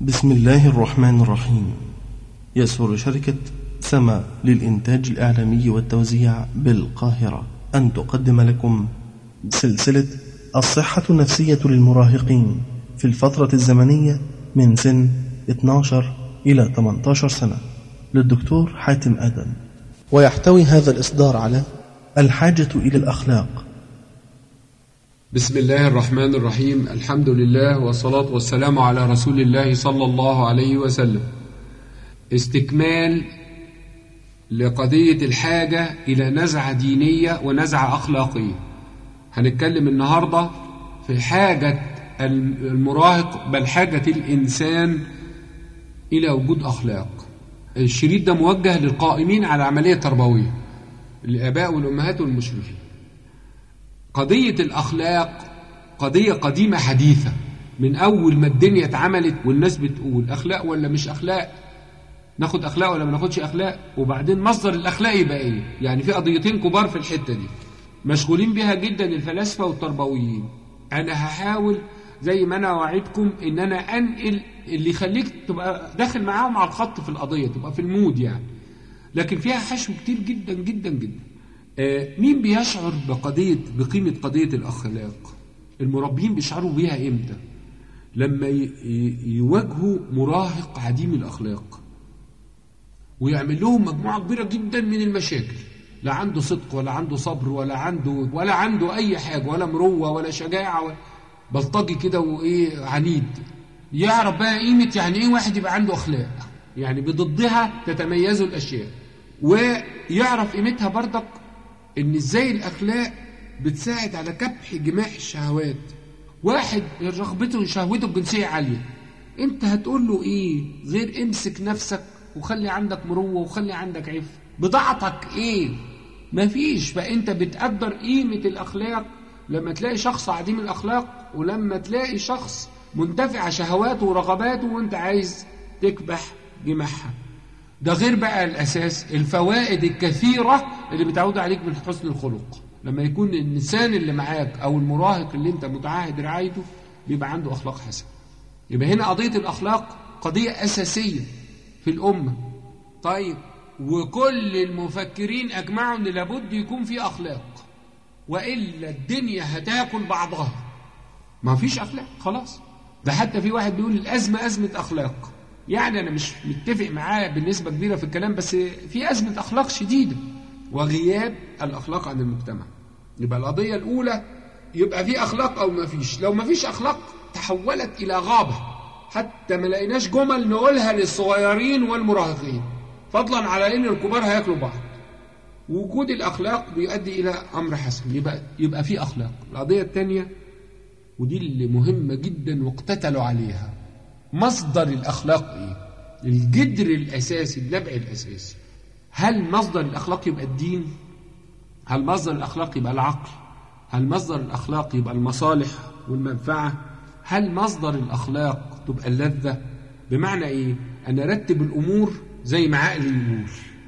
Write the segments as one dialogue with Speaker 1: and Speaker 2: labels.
Speaker 1: بسم الله الرحمن الرحيم. يسر شركة سما للإنتاج الإعلامي والتوزيع بالقاهرة أن تقدم لكم سلسلة الصحة النفسية للمراهقين في الفترة الزمنية من سن 12 إلى 18 سنة للدكتور حاتم آدم، ويحتوي هذا الإصدار على الحاجة إلى الأخلاق.
Speaker 2: بسم الله الرحمن الرحيم. الحمد لله والصلاة والسلام على رسول الله صلى الله عليه وسلم. استكمال لقضية الحاجة إلى نزعة دينية ونزعة أخلاقية. هنتكلم النهاردة في حاجة المراهق، بل حاجة الإنسان إلى وجود أخلاق. الشريط ده موجه للقائمين على عملية تربوية، الآباء والأمهات والمشرفين. قضية الأخلاق قضية قديمة حديثة، من أول ما الدنيا اتعملت والناس بتقول أخلاق ولا مش أخلاق، ناخد أخلاق ولا ما ناخدش أخلاق، وبعدين مصدر الأخلاق يبقى إيه. يعني في قضيتين كبار في الحتة دي مشغولين بها جدا الفلاسفة والتربويين. أنا هحاول زي ما أنا وعدكم إن أنا أنقل اللي يخليك تبقى داخل معاهم على الخط في القضية، تبقى في المود يعني، لكن فيها حشو كتير جدا جدا جدا. مين بيشعر بقيمة قضية الأخلاق؟ المربين بيشعروا بيها إمتى؟ لما يواجهوا مراهق عديم الأخلاق ويعمل لهم مجموعة كبيرة جدا من المشاكل، لا عنده صدق ولا عنده صبر ولا عنده أي حاجة، ولا مروة ولا شجاعة، بلطجي كده وإيه عنيد. يعرف بقى قيمة يعني إيه واحد يبقى عنده أخلاق، يعني بضدها تتميز الأشياء، ويعرف قيمتها برضك إن إزاي الأخلاق بتساعد على كبح جماح الشهوات. واحد رغبته وشهوته الجنسية عالية، أنت هتقول له إيه غير امسك نفسك وخلي عندك مروة وخلي عندك عفة؟ بضاعتك إيه؟ مفيش. فأنت بتقدر قيمة الأخلاق لما تلاقي شخص عديم الأخلاق، ولما تلاقي شخص منتفع شهواته ورغباته وأنت عايز تكبح جماحها. ده غير بقى الأساس الفوائد الكثيرة اللي بتعود عليك من حسن الخلق. لما يكون الإنسان اللي معاك أو المراهق اللي أنت متعاهد رعايته بيبقى عنده أخلاق حسنة، يبقى هنا قضية الأخلاق قضية أساسية في الأمة. طيب، وكل المفكرين أجمعوا أن لابد يكون في أخلاق، وإلا الدنيا هتاكل بعضها. ما فيش أخلاق خلاص. ده حتى في واحد بيقول الأزمة أزمة أخلاق. يعني أنا مش متفق معاه بنسبة كبيرة في الكلام، بس في أزمة أخلاق شديدة وغياب الأخلاق عن المجتمع. يبقى القضية الأولى يبقى في أخلاق أو ما فيش. لو ما فيش أخلاق تحولت إلى غابة، حتى ما لقيناش جمل نقولها للصغيرين والمراهقين، فضلا على إن الكبار هياكلوا بعض. وجود الأخلاق بيؤدي إلى أمر حسن، يبقى في أخلاق. القضية الثانية ودي اللي مهمة جدا واقتتلوا عليها، مصدر الأخلاق إيه؟ الجدر الأساسي، النبع الأساسي. هل مصدر الأخلاق يبقى الدين؟ هل مصدر الأخلاق يبقى العقل؟ هل مصدر الأخلاق يبقى المصالح والمنفعة؟ هل مصدر الأخلاق تبقى اللذة؟ بمعنى إيه؟ أنا أرتب الأمور زي ما عقلي يقول،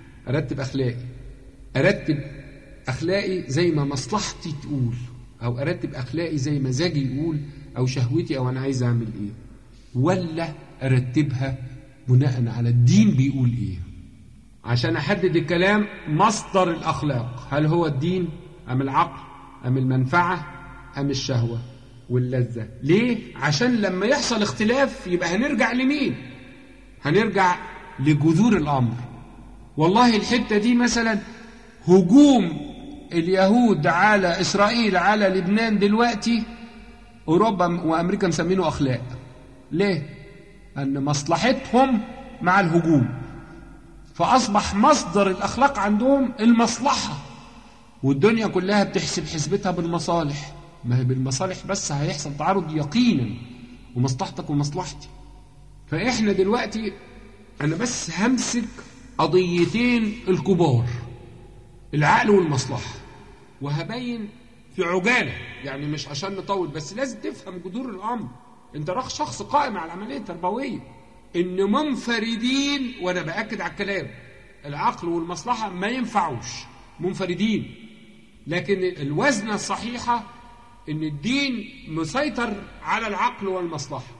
Speaker 2: أرتب أخلاقي زي ما مصلحتي تقول، أو أرتب أخلاقي زي مزاجي يقول، أو شهوتي، أو أنا عايز أعمل إيه، ولا أرتبها بناء على الدين بيقول إيه. عشان أحدد الكلام، مصدر الأخلاق هل هو الدين أم العقل أم المنفعة أم الشهوة واللذة؟ ليه؟ عشان لما يحصل اختلاف يبقى هنرجع لمين؟ هنرجع لجذور الأمر. والله الحتة دي مثلا هجوم اليهود على إسرائيل على لبنان دلوقتي، أوروبا وأمريكا مسمينه أخلاق. ليه؟ أن مصلحتهم مع الهجوم، فأصبح مصدر الأخلاق عندهم المصلحة، والدنيا كلها بتحسب حسبتها بالمصالح. ما هي بالمصالح بس هيحصل تعارض يقينا، ومصلحتك ومصلحتي. فإحنا دلوقتي أنا بس همسك قضيتين الكبار، العقل والمصلحة، وهبين في عجالة، يعني مش عشان نطول، بس لازم تفهم جذور الأمر. انت راح شخص قائم على العملية التربوية، ان منفردين، وانا بأكد على الكلام، العقل والمصلحة ما ينفعوش منفردين، لكن الوزنة الصحيحة ان الدين مسيطر على العقل والمصلحة.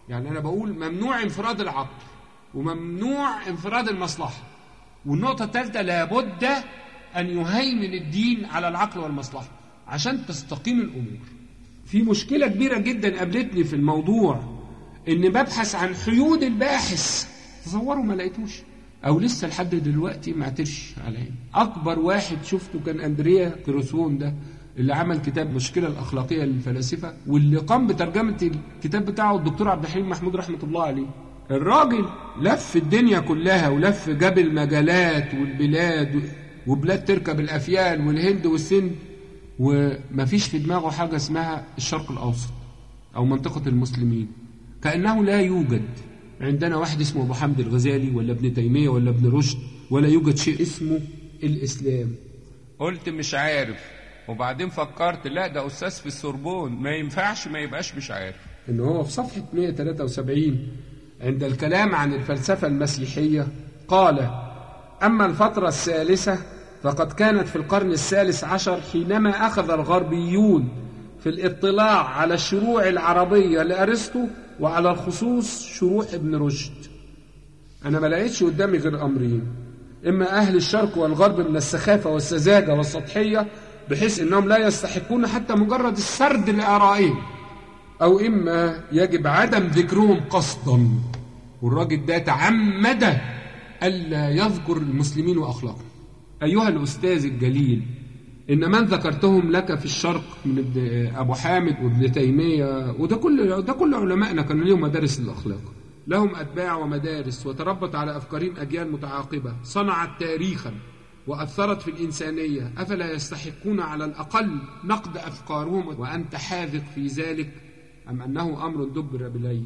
Speaker 2: يعني أنا بقول ممنوع انفراد العقل وممنوع انفراد المصلحة. والنقطة الثالثة لابد أن يهيمن الدين على العقل والمصلحة عشان تستقيم الأمور. في مشكلة كبيرة جدا قابلتني في الموضوع، إن ببحث عن حيود الباحث، تصوروا ما لقيتوش، أو لسه لحد دلوقتي ما عترش عليه. أكبر واحد شفته كان أندريا كروسون، ده اللي عمل كتاب مشكلة الأخلاقية للفلاسفة، واللي قام بترجمة الكتاب بتاعه الدكتور عبد الحليم محمود رحمة الله عليه. الراجل لف الدنيا كلها، ولف جاب المجالات والبلاد، وبلاد تركب الأفيال والهند والسند، ومفيش في دماغه حاجة اسمها الشرق الأوسط أو منطقة المسلمين. كأنه لا يوجد عندنا واحد اسمه أبو حامد الغزالي ولا ابن تيمية ولا ابن رشد، ولا يوجد شيء اسمه الإسلام. قلت مش عارف، وبعدين فكرت لا ده أستاذ في السوربون، ما ينفعش ما يبقاش مش عارف. إن هو في صفحة 173 عند الكلام عن الفلسفة المسيحية قال: أما الفترة الثالثة فقد كانت في القرن الثالث عشر، حينما أخذ الغربيون في الاطلاع على الشروع العربية لأرسطو، وعلى الخصوص شروع ابن رشد. أنا ما لقيتش قدامي غير أمرين: إما أهل الشرق والغرب من السخافة والسذاجة والسطحية بحيث أنهم لا يستحقون حتى مجرد السرد لآرائهم، أو إما يجب عدم ذكرهم قصدا. والراجل ده تعمد ألا يذكر المسلمين وأخلاقهم. أيها الأستاذ الجليل، إن من ذكرتهم لك في الشرق من أبو حامد وابن تيمية، وده كل علمائنا كانوا لهم مدارس الأخلاق، لهم أتباع ومدارس، وتربت على أفكارهم أجيال متعاقبة، صنعت تاريخا وأثرت في الإنسانية. أفلا يستحقون على الأقل نقد أفكارهم وأنت حاذق في ذلك، أم أنه أمر دبر بليل؟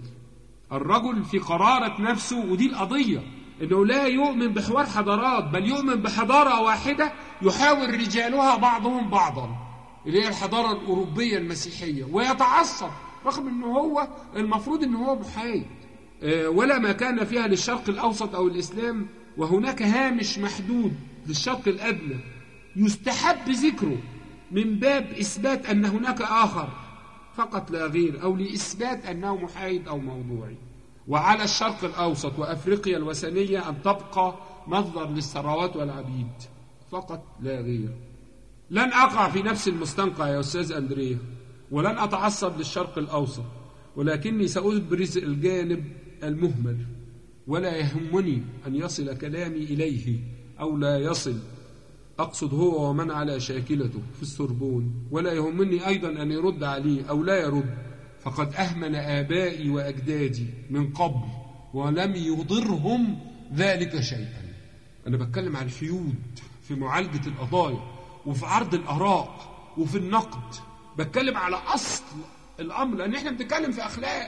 Speaker 2: الرجل في قرارة نفسه، ودي القضية، إنه لا يؤمن بحوار حضارات، بل يؤمن بحضارة واحدة يحاور رجالها بعضهم بعضا، اللي هي الحضارة الأوروبية المسيحية، ويتعصب رغم أنه هو المفروض أنه هو محايد، ولا ما كان فيها للشرق الأوسط أو الإسلام، وهناك هامش محدود للشرق الأدنى يستحب ذكره من باب إثبات أن هناك آخر فقط لا غير، أو لإثبات أنه محايد أو موضوعي. وعلى الشرق الأوسط وأفريقيا الوثنية أن تبقى مصدر للثروات والعبيد فقط لا غير. لن أقع في نفس المستنقع يا أستاذ أندريا، ولن أتعصب للشرق الأوسط، ولكني سأبرز الجانب المهمل، ولا يهمني أن يصل كلامي إليه أو لا يصل، أقصد هو ومن على شاكلته في السوربون، ولا يهمني أيضا أن يرد عليه أو لا يرد، فقد أهمل آبائي وأجدادي من قبل ولم يضرهم ذلك شيئا. أنا بتكلم عن الحيود في معالجة القضايا، وفي عرض الآراء، وفي النقد، بتكلم على أصل الأمر، لأن إحنا بنتكلم في أخلاق.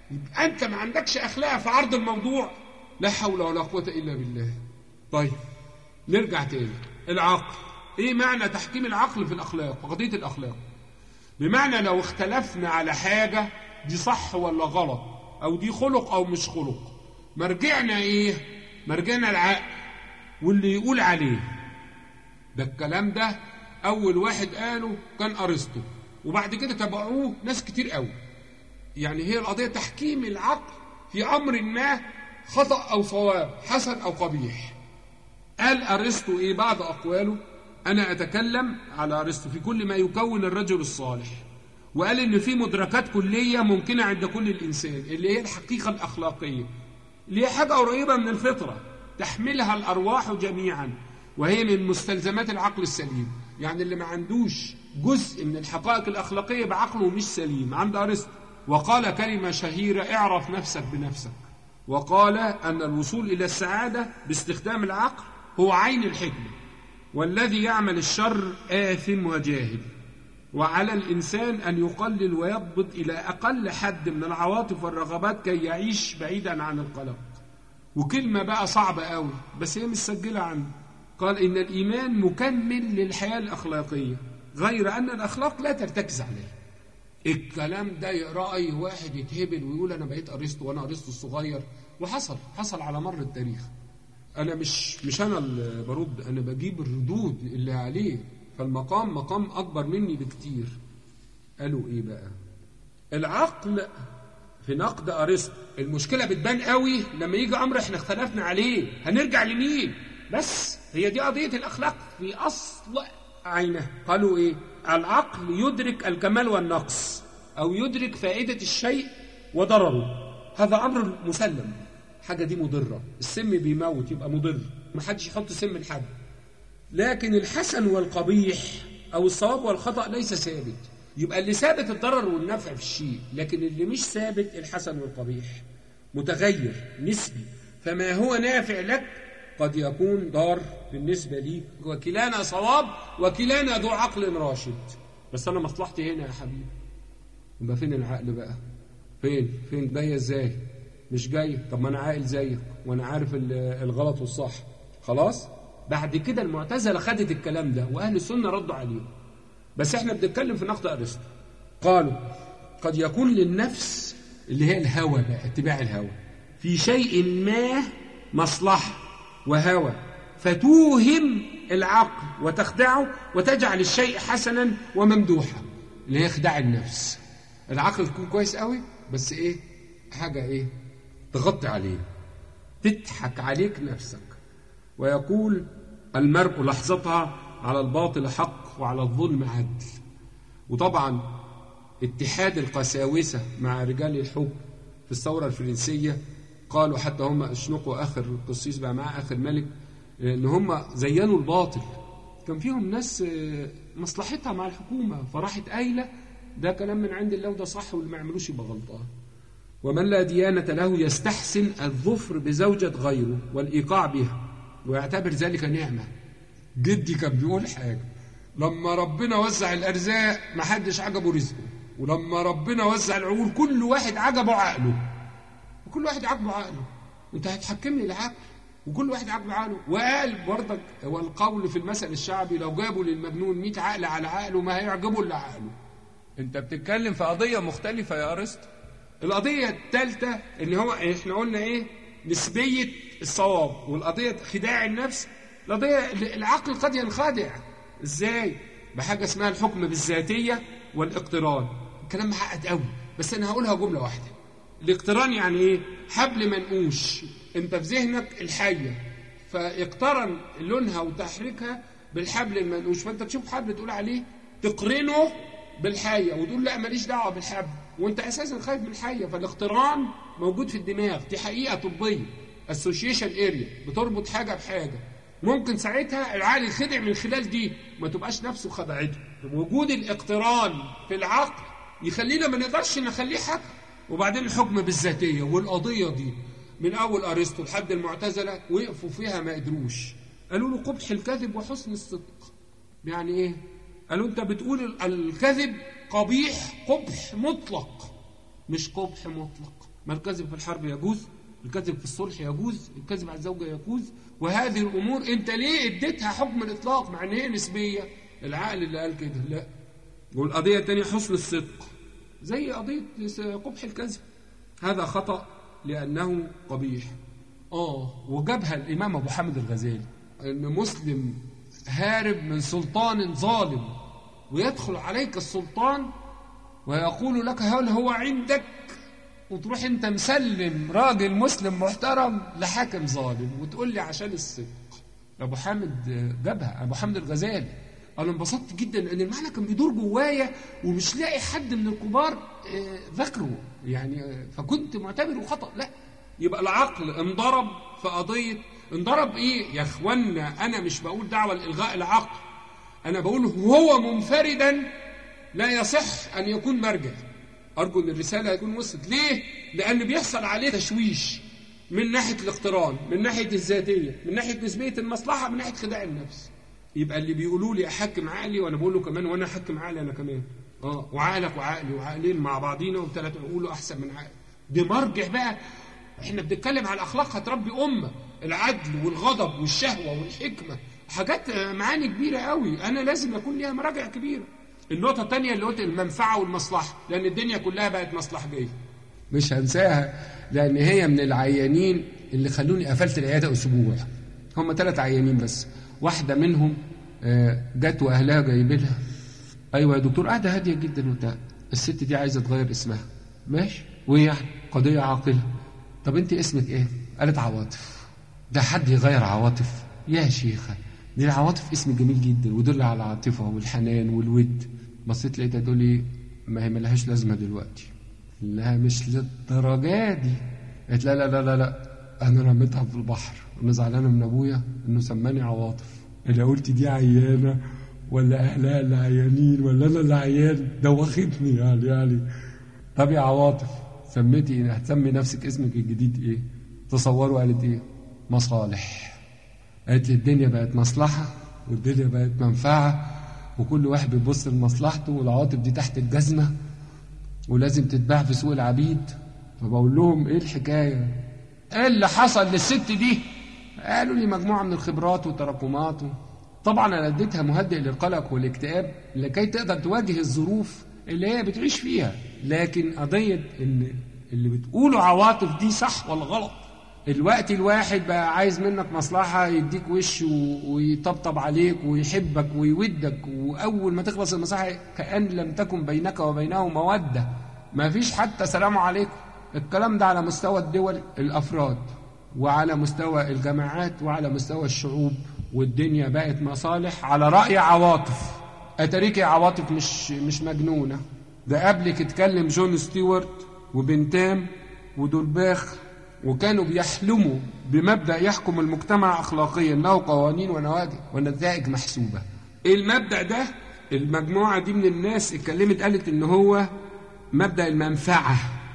Speaker 2: أنت ما عندكش أخلاق في عرض الموضوع، لا حول ولا قوة إلا بالله. طيب نرجع تاني، العقل. إيه معنى تحكيم العقل في الأخلاق، قضية الأخلاق؟ بمعنى لو اختلفنا على حاجة دي صح ولا غلط، أو دي خلق أو مش خلق، مرجعنا إيه؟ مرجعنا العقل واللي يقول عليه. ده الكلام ده أول واحد قاله كان أرسطو، وبعد كده تبعوه ناس كتير قوي. يعني هي القضية تحكيم العقل في أمر ما، خطأ أو صواب، حسن أو قبيح. قال أرسطو إيه بعض أقواله؟ أنا أتكلم على أرسطو في كل ما يكون الرجل الصالح، وقال إن في مدركات كلية ممكنة عند كل الإنسان، اللي هي الحقيقة الأخلاقية، اللي هي حاجة قريبة من الفطرة تحملها الأرواح جميعا، وهي من مستلزمات العقل السليم. يعني اللي ما عندوش جزء من الحقائق الأخلاقية بعقله مش سليم عند أرسطو. وقال كلمة شهيرة: اعرف نفسك بنفسك. وقال أن الوصول إلى السعادة باستخدام العقل هو عين الحكمة، والذي يعمل الشر آثم وجاهل، وعلى الإنسان أن يقلل ويضبط إلى أقل حد من العواطف والرغبات كي يعيش بعيدا عن القلق. وكلمة بقى صعبة قوي بس هي مسجلة عنه، قال إن الإيمان مكمل للحياة الأخلاقية، غير أن الأخلاق لا ترتكز عليه. الكلام ده يقرأ أي واحد يتهبل ويقول أنا بقيت أرسطو وأنا أرسطو الصغير، وحصل على مر التاريخ. أنا مش أنا اللي برد، أنا بجيب الردود اللي عليه، فالمقام مقام أكبر مني بكتير. قالوا إيه بقى؟ العقل في نقد أرسطو المشكلة بتبان قوي لما يجي أمر احنا اختلفنا عليه، هنرجع لمين؟ بس هي دي قضية الأخلاق في أصل عينها. قالوا إيه؟ العقل يدرك الكمال والنقص، أو يدرك فائدة الشيء وضرره، هذا أمر مسلم. حاجة دي مضرة، السم بيموت يبقى مضر، محدش يحط سم لحد. لكن الحسن والقبيح أو الصواب والخطأ ليس ثابت، يبقى اللي ثابت الضرر والنفع في الشيء، لكن اللي مش ثابت الحسن والقبيح، متغير نسبي، فما هو نافع لك قد يكون ضار بالنسبة لي، وكلانا صواب وكلانا ذو عقل راشد. بس أنا مصلحتي هنا يا حبيبي، يبقى فين العقل بقى؟ فين جاية ازاي؟ مش جاية. طب ما أنا عاقل زيك وأنا عارف الغلط والصح. خلاص؟ بعد كده المعتزلة خدت الكلام ده وأهل السنة ردوا عليه. بس احنا بنتكلم في نقد أرسطو. قالوا قد يكون للنفس اللي هي الهوى بقى، اتباع الهوى، في شيء ما مصلحة وهوى، فتوهم العقل وتخدعه وتجعل الشيء حسنا وممدوحا، اللي هي خداع النفس. العقل يكون كويس قوي بس ايه؟ حاجة ايه؟ تغطي عليه، تضحك عليك نفسك. ويقول المرء لحظتها على الباطل حق وعلى الظلم عدل. وطبعا اتحاد القساوسة مع رجال الحكم في الثورة الفرنسية، قالوا حتى هم اشنقوا آخر القسيس بقى مع آخر ملك، ان هم زينوا الباطل. كان فيهم ناس مصلحتها مع الحكومة فراحت قايلة ده كلام من عند الله وده صح واللي ما يعملوش يبقى غلطان. ومن لا ديانة له يستحسن الظفر بزوجة غيره والإيقاع بها ويعتبر ذلك نعمة. جدي كان بيقول حاجة، لما ربنا وزع الأرزاق ما حدش عجبه رزقه، ولما ربنا وزع العقول كل واحد عجبه عقله، وكل واحد عجبه عقله. انت هتحكمني العقل وكل واحد عجبه عقله. وقال برضك والقول في المثل الشعبي لو جابوا للمجنون 100 عقل على عقله ما هيعجبه الا عقله. انت بتتكلم في قضية مختلفة يا أرسطو. القضية الثالثة اللي هو احنا قلنا ايه؟ نسبية الصواب، والقضية خداع النفس. القضية العقل قد ينخدع ازاي؟ بحاجة اسمها الحكم بالذاتية والاقتران. الكلام معقد قوي بس انا هقولها جملة واحدة. الاقتران يعني ايه؟ حبل منقوش، انت في ذهنك الحية فاقترن لونها وتحريكها بالحبل المنقوش، فانت تشوف حبل تقول عليه تقرنه بالحية وتقول لا ماليش دعوة بالحبل، وانت اساسا خايف من الحية. فالاقتران موجود في الدماغ، دي حقيقة طبية، association area، بتربط حاجة بحاجة. ممكن ساعتها العقل يخدع من خلال دي، ما تبقاش نفسه خدعته. وجود الاقتران في العقل يخلينا ما نقدرش نخليه حكم. وبعدين الحكم بالذاتية والقضية دي من أول أرسطو لحد المعتزلة وقفوا فيها ما قدروش. قالوا له قبح الكذب وحسن الصدق. يعني إيه؟ قالوا أنت بتقول الكذب قبيح قبح مطلق، مش قبح مطلق. ما الكذب في الحرب يجوز، الكذب في الصلح يجوز، الكذب على الزوجة يجوز، وهذه الأمور أنت ليه اديتها حكم الإطلاق مع أن هي نسبية؟ العقل اللي قال كده لا. والقضية الثانية حسن الصدق زي قضية قبح الكذب، هذا خطأ لأنه قبيح. وجابها الإمام أبو حامد الغزالي، أن مسلم هارب من سلطان ظالم ويدخل عليك السلطان ويقول لك هل هو عندك، وتروح انت مسلم راجل مسلم محترم لحاكم ظالم وتقول لي عشان الصدق. أبو حامد جابها، أبو حامد الغزالي. أنا انبسطت جدا لأن المعنى كان بيدور جوايا ومش لاقي حد من الكبار ذكره يعني، فكنت معتبره خطأ. لا، يبقى العقل انضرب في قضية. انضرب إيه يا إخوانا؟ أنا مش بقول دعوة لإلغاء العقل، أنا بقول هو منفردا لا يصح أن يكون مرجع. أرجو أن الرسالة يكون وصلت. ليه؟ لأن بيحصل عليه تشويش من ناحية الاقتران، من ناحية الذاتية، من ناحية نسبية المصلحة، من ناحية خداع النفس. يبقى اللي بيقولوا لي أحكم عقلي وأنا بقول له كمان وأنا أحكم عقلي أنا كمان. وعقلك وعقلي وعقلين مع بعضينا وثلاثة يقولوا أحسن من عقل. دي مرجع بقى. إحنا بنتكلم على الأخلاق هتربي أمة، العدل والغضب والشهوة والحكمة، حاجات معاني كبيرة قوي، أنا لازم يكون ليها مراجع كبيرة. النقطة الثانية اللي قلت المنفعة والمصلحة، لأن الدنيا كلها بقت مصلحجية، مش هنساها، لأن هي من العيانين اللي خلوني قفلت العيادة أسبوع. هم 3 عيانين بس، واحدة منهم جت وأهلها جايبينها. أيوة يا دكتور، قاعدة هادية جدا وبتاع، الست دي عايزة تغير اسمها. ماشي، وإيه يعني قضية عاقلة. طب أنت اسمك إيه؟ قالت عواطف. ده حد يغير عواطف؟ يا شيخة دي العواطف اسم جميل جدا ودل على العاطفة والحنان والود. بصيت لقيتها تقول لي ما هي ملهاش لازمة دلوقتي. لا مش للدرجة دي. قالت لا لا لا لا لا أنا رميتها في البحر. أنا زعلانة من أبويا إنه سماني عواطف. أنا قلت دي عيانة ولا أهلها اللي عيانين ولا أنا اللي عيان؟ ده واخدني يعني. طب يا عواطف سميتي إيه؟ هتسمي نفسك اسمك الجديد إيه؟ تصوروا قالت إيه؟ مصالح. قالت لي الدنيا بقت مصلحة والدنيا بقت منفعة وكل واحد بيبص لمصلحته والعواطف دي تحت الجزمة ولازم تتباع في سوق العبيد. فبقول لهم إيه الحكاية؟ إيه اللي حصل للست دي؟ قالوا لي مجموعة من الخبرات والتراكمات. طبعا أنا اديتها مهدئ للقلق والاكتئاب لكي تقدر تواجه الظروف اللي هي بتعيش فيها. لكن قضية إن اللي بتقوله عواطف دي صح ولا غلط؟ الوقت الواحد بقى عايز منك مصلحة يديك وش ويطبطب عليك ويحبك ويودك، وأول ما تخلص المصلحة كأن لم تكن بينك وبينه مودة، ما فيش حتى سلام عليكم. الكلام ده على مستوى الدول الأفراد وعلى مستوى الجماعات وعلى مستوى الشعوب، والدنيا بقت مصالح على رأي عواطف. أتريك يا عواطف مش مجنونة. ده قبلك اتكلم جون ستيوارت وبنتام ودولباخ وكانوا بيحلموا بمبدأ يحكم المجتمع أخلاقيا له قوانين ونتائج محسوبة. المبدأ ده المجموعة دي من الناس اتكلمت قالت إن هو مبدأ المنفعة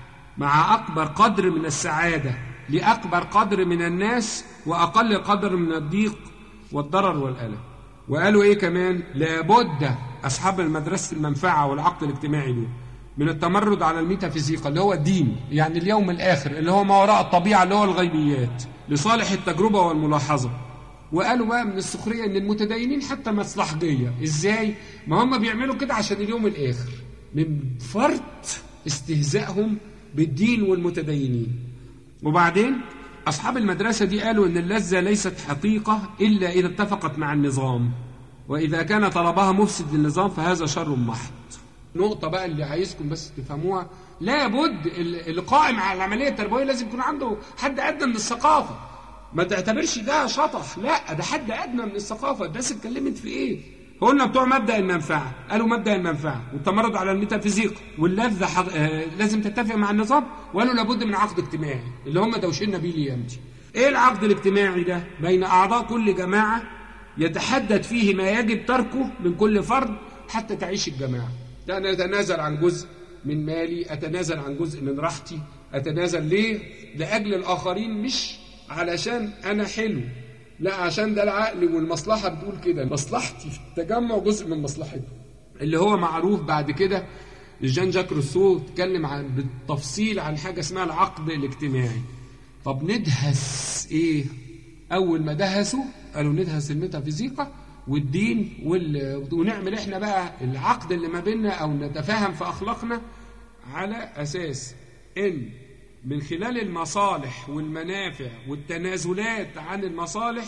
Speaker 2: مع أكبر قدر من السعادة لأكبر قدر من الناس وأقل قدر من الضيق والضرر والألم. وقالوا إيه كمان؟ لابد أصحاب المدرسة المنفعة والعقد الاجتماعي دول من التمرد على الميتافيزيقا اللي هو الدين، يعني اليوم الآخر اللي هو ما وراء الطبيعة اللي هو الغيبيات، لصالح التجربة والملاحظة. وقالوا بقى من السخرية إن المتدينين حتى مصلحجية. إزاي؟ ما هم بيعملوا كده عشان اليوم الآخر، من فرط استهزائهم بالدين والمتدينين. وبعدين أصحاب المدرسة دي قالوا إن اللذة ليست حقيقة إلا إذا اتفقت مع النظام، وإذا كان طلبها مفسد للنظام فهذا شر محض. نقطة بقى اللي عايزكم بس تفهموها، لابد اللي قائم على العملية التربوية لازم يكون عنده حد أدنى من الثقافة. ما تعتبرش ده شطح، لا ده حد أدنى من الثقافة. الناس اتكلمت في إيه؟ قلنا بتوع مبدأ المنفعة، قالوا مبدأ المنفعة والتمرد على الميتافيزيق واللذة لازم تتفق مع النظام، وقالوا لابد من عقد اجتماعي اللي هم دوشنا بيه ليامتي. ايه العقد الاجتماعي ده؟ بين أعضاء كل جماعة يتحدد فيه ما يجب تركه من كل فرد حتى تعيش الجماعة. أنا أتنازل عن جزء من مالي، أتنازل عن جزء من راحتي، أتنازل ليه؟ لأجل الآخرين، مش علشان أنا حلو، لا عشان ده العقل والمصلحة بتقول كده. مصلحتي في التجمع جزء من مصلحته، اللي هو معروف بعد كده. جان جاك روسو اتكلم بالتفصيل عن حاجة اسمها العقد الاجتماعي. طب ندهس ايه؟ اول ما دهسوا قالوا ندهس الميتافيزيقا والدين ونعمل احنا بقى العقد اللي ما بيننا او نتفاهم في اخلاقنا على اساس ان من خلال المصالح والمنافع والتنازلات عن المصالح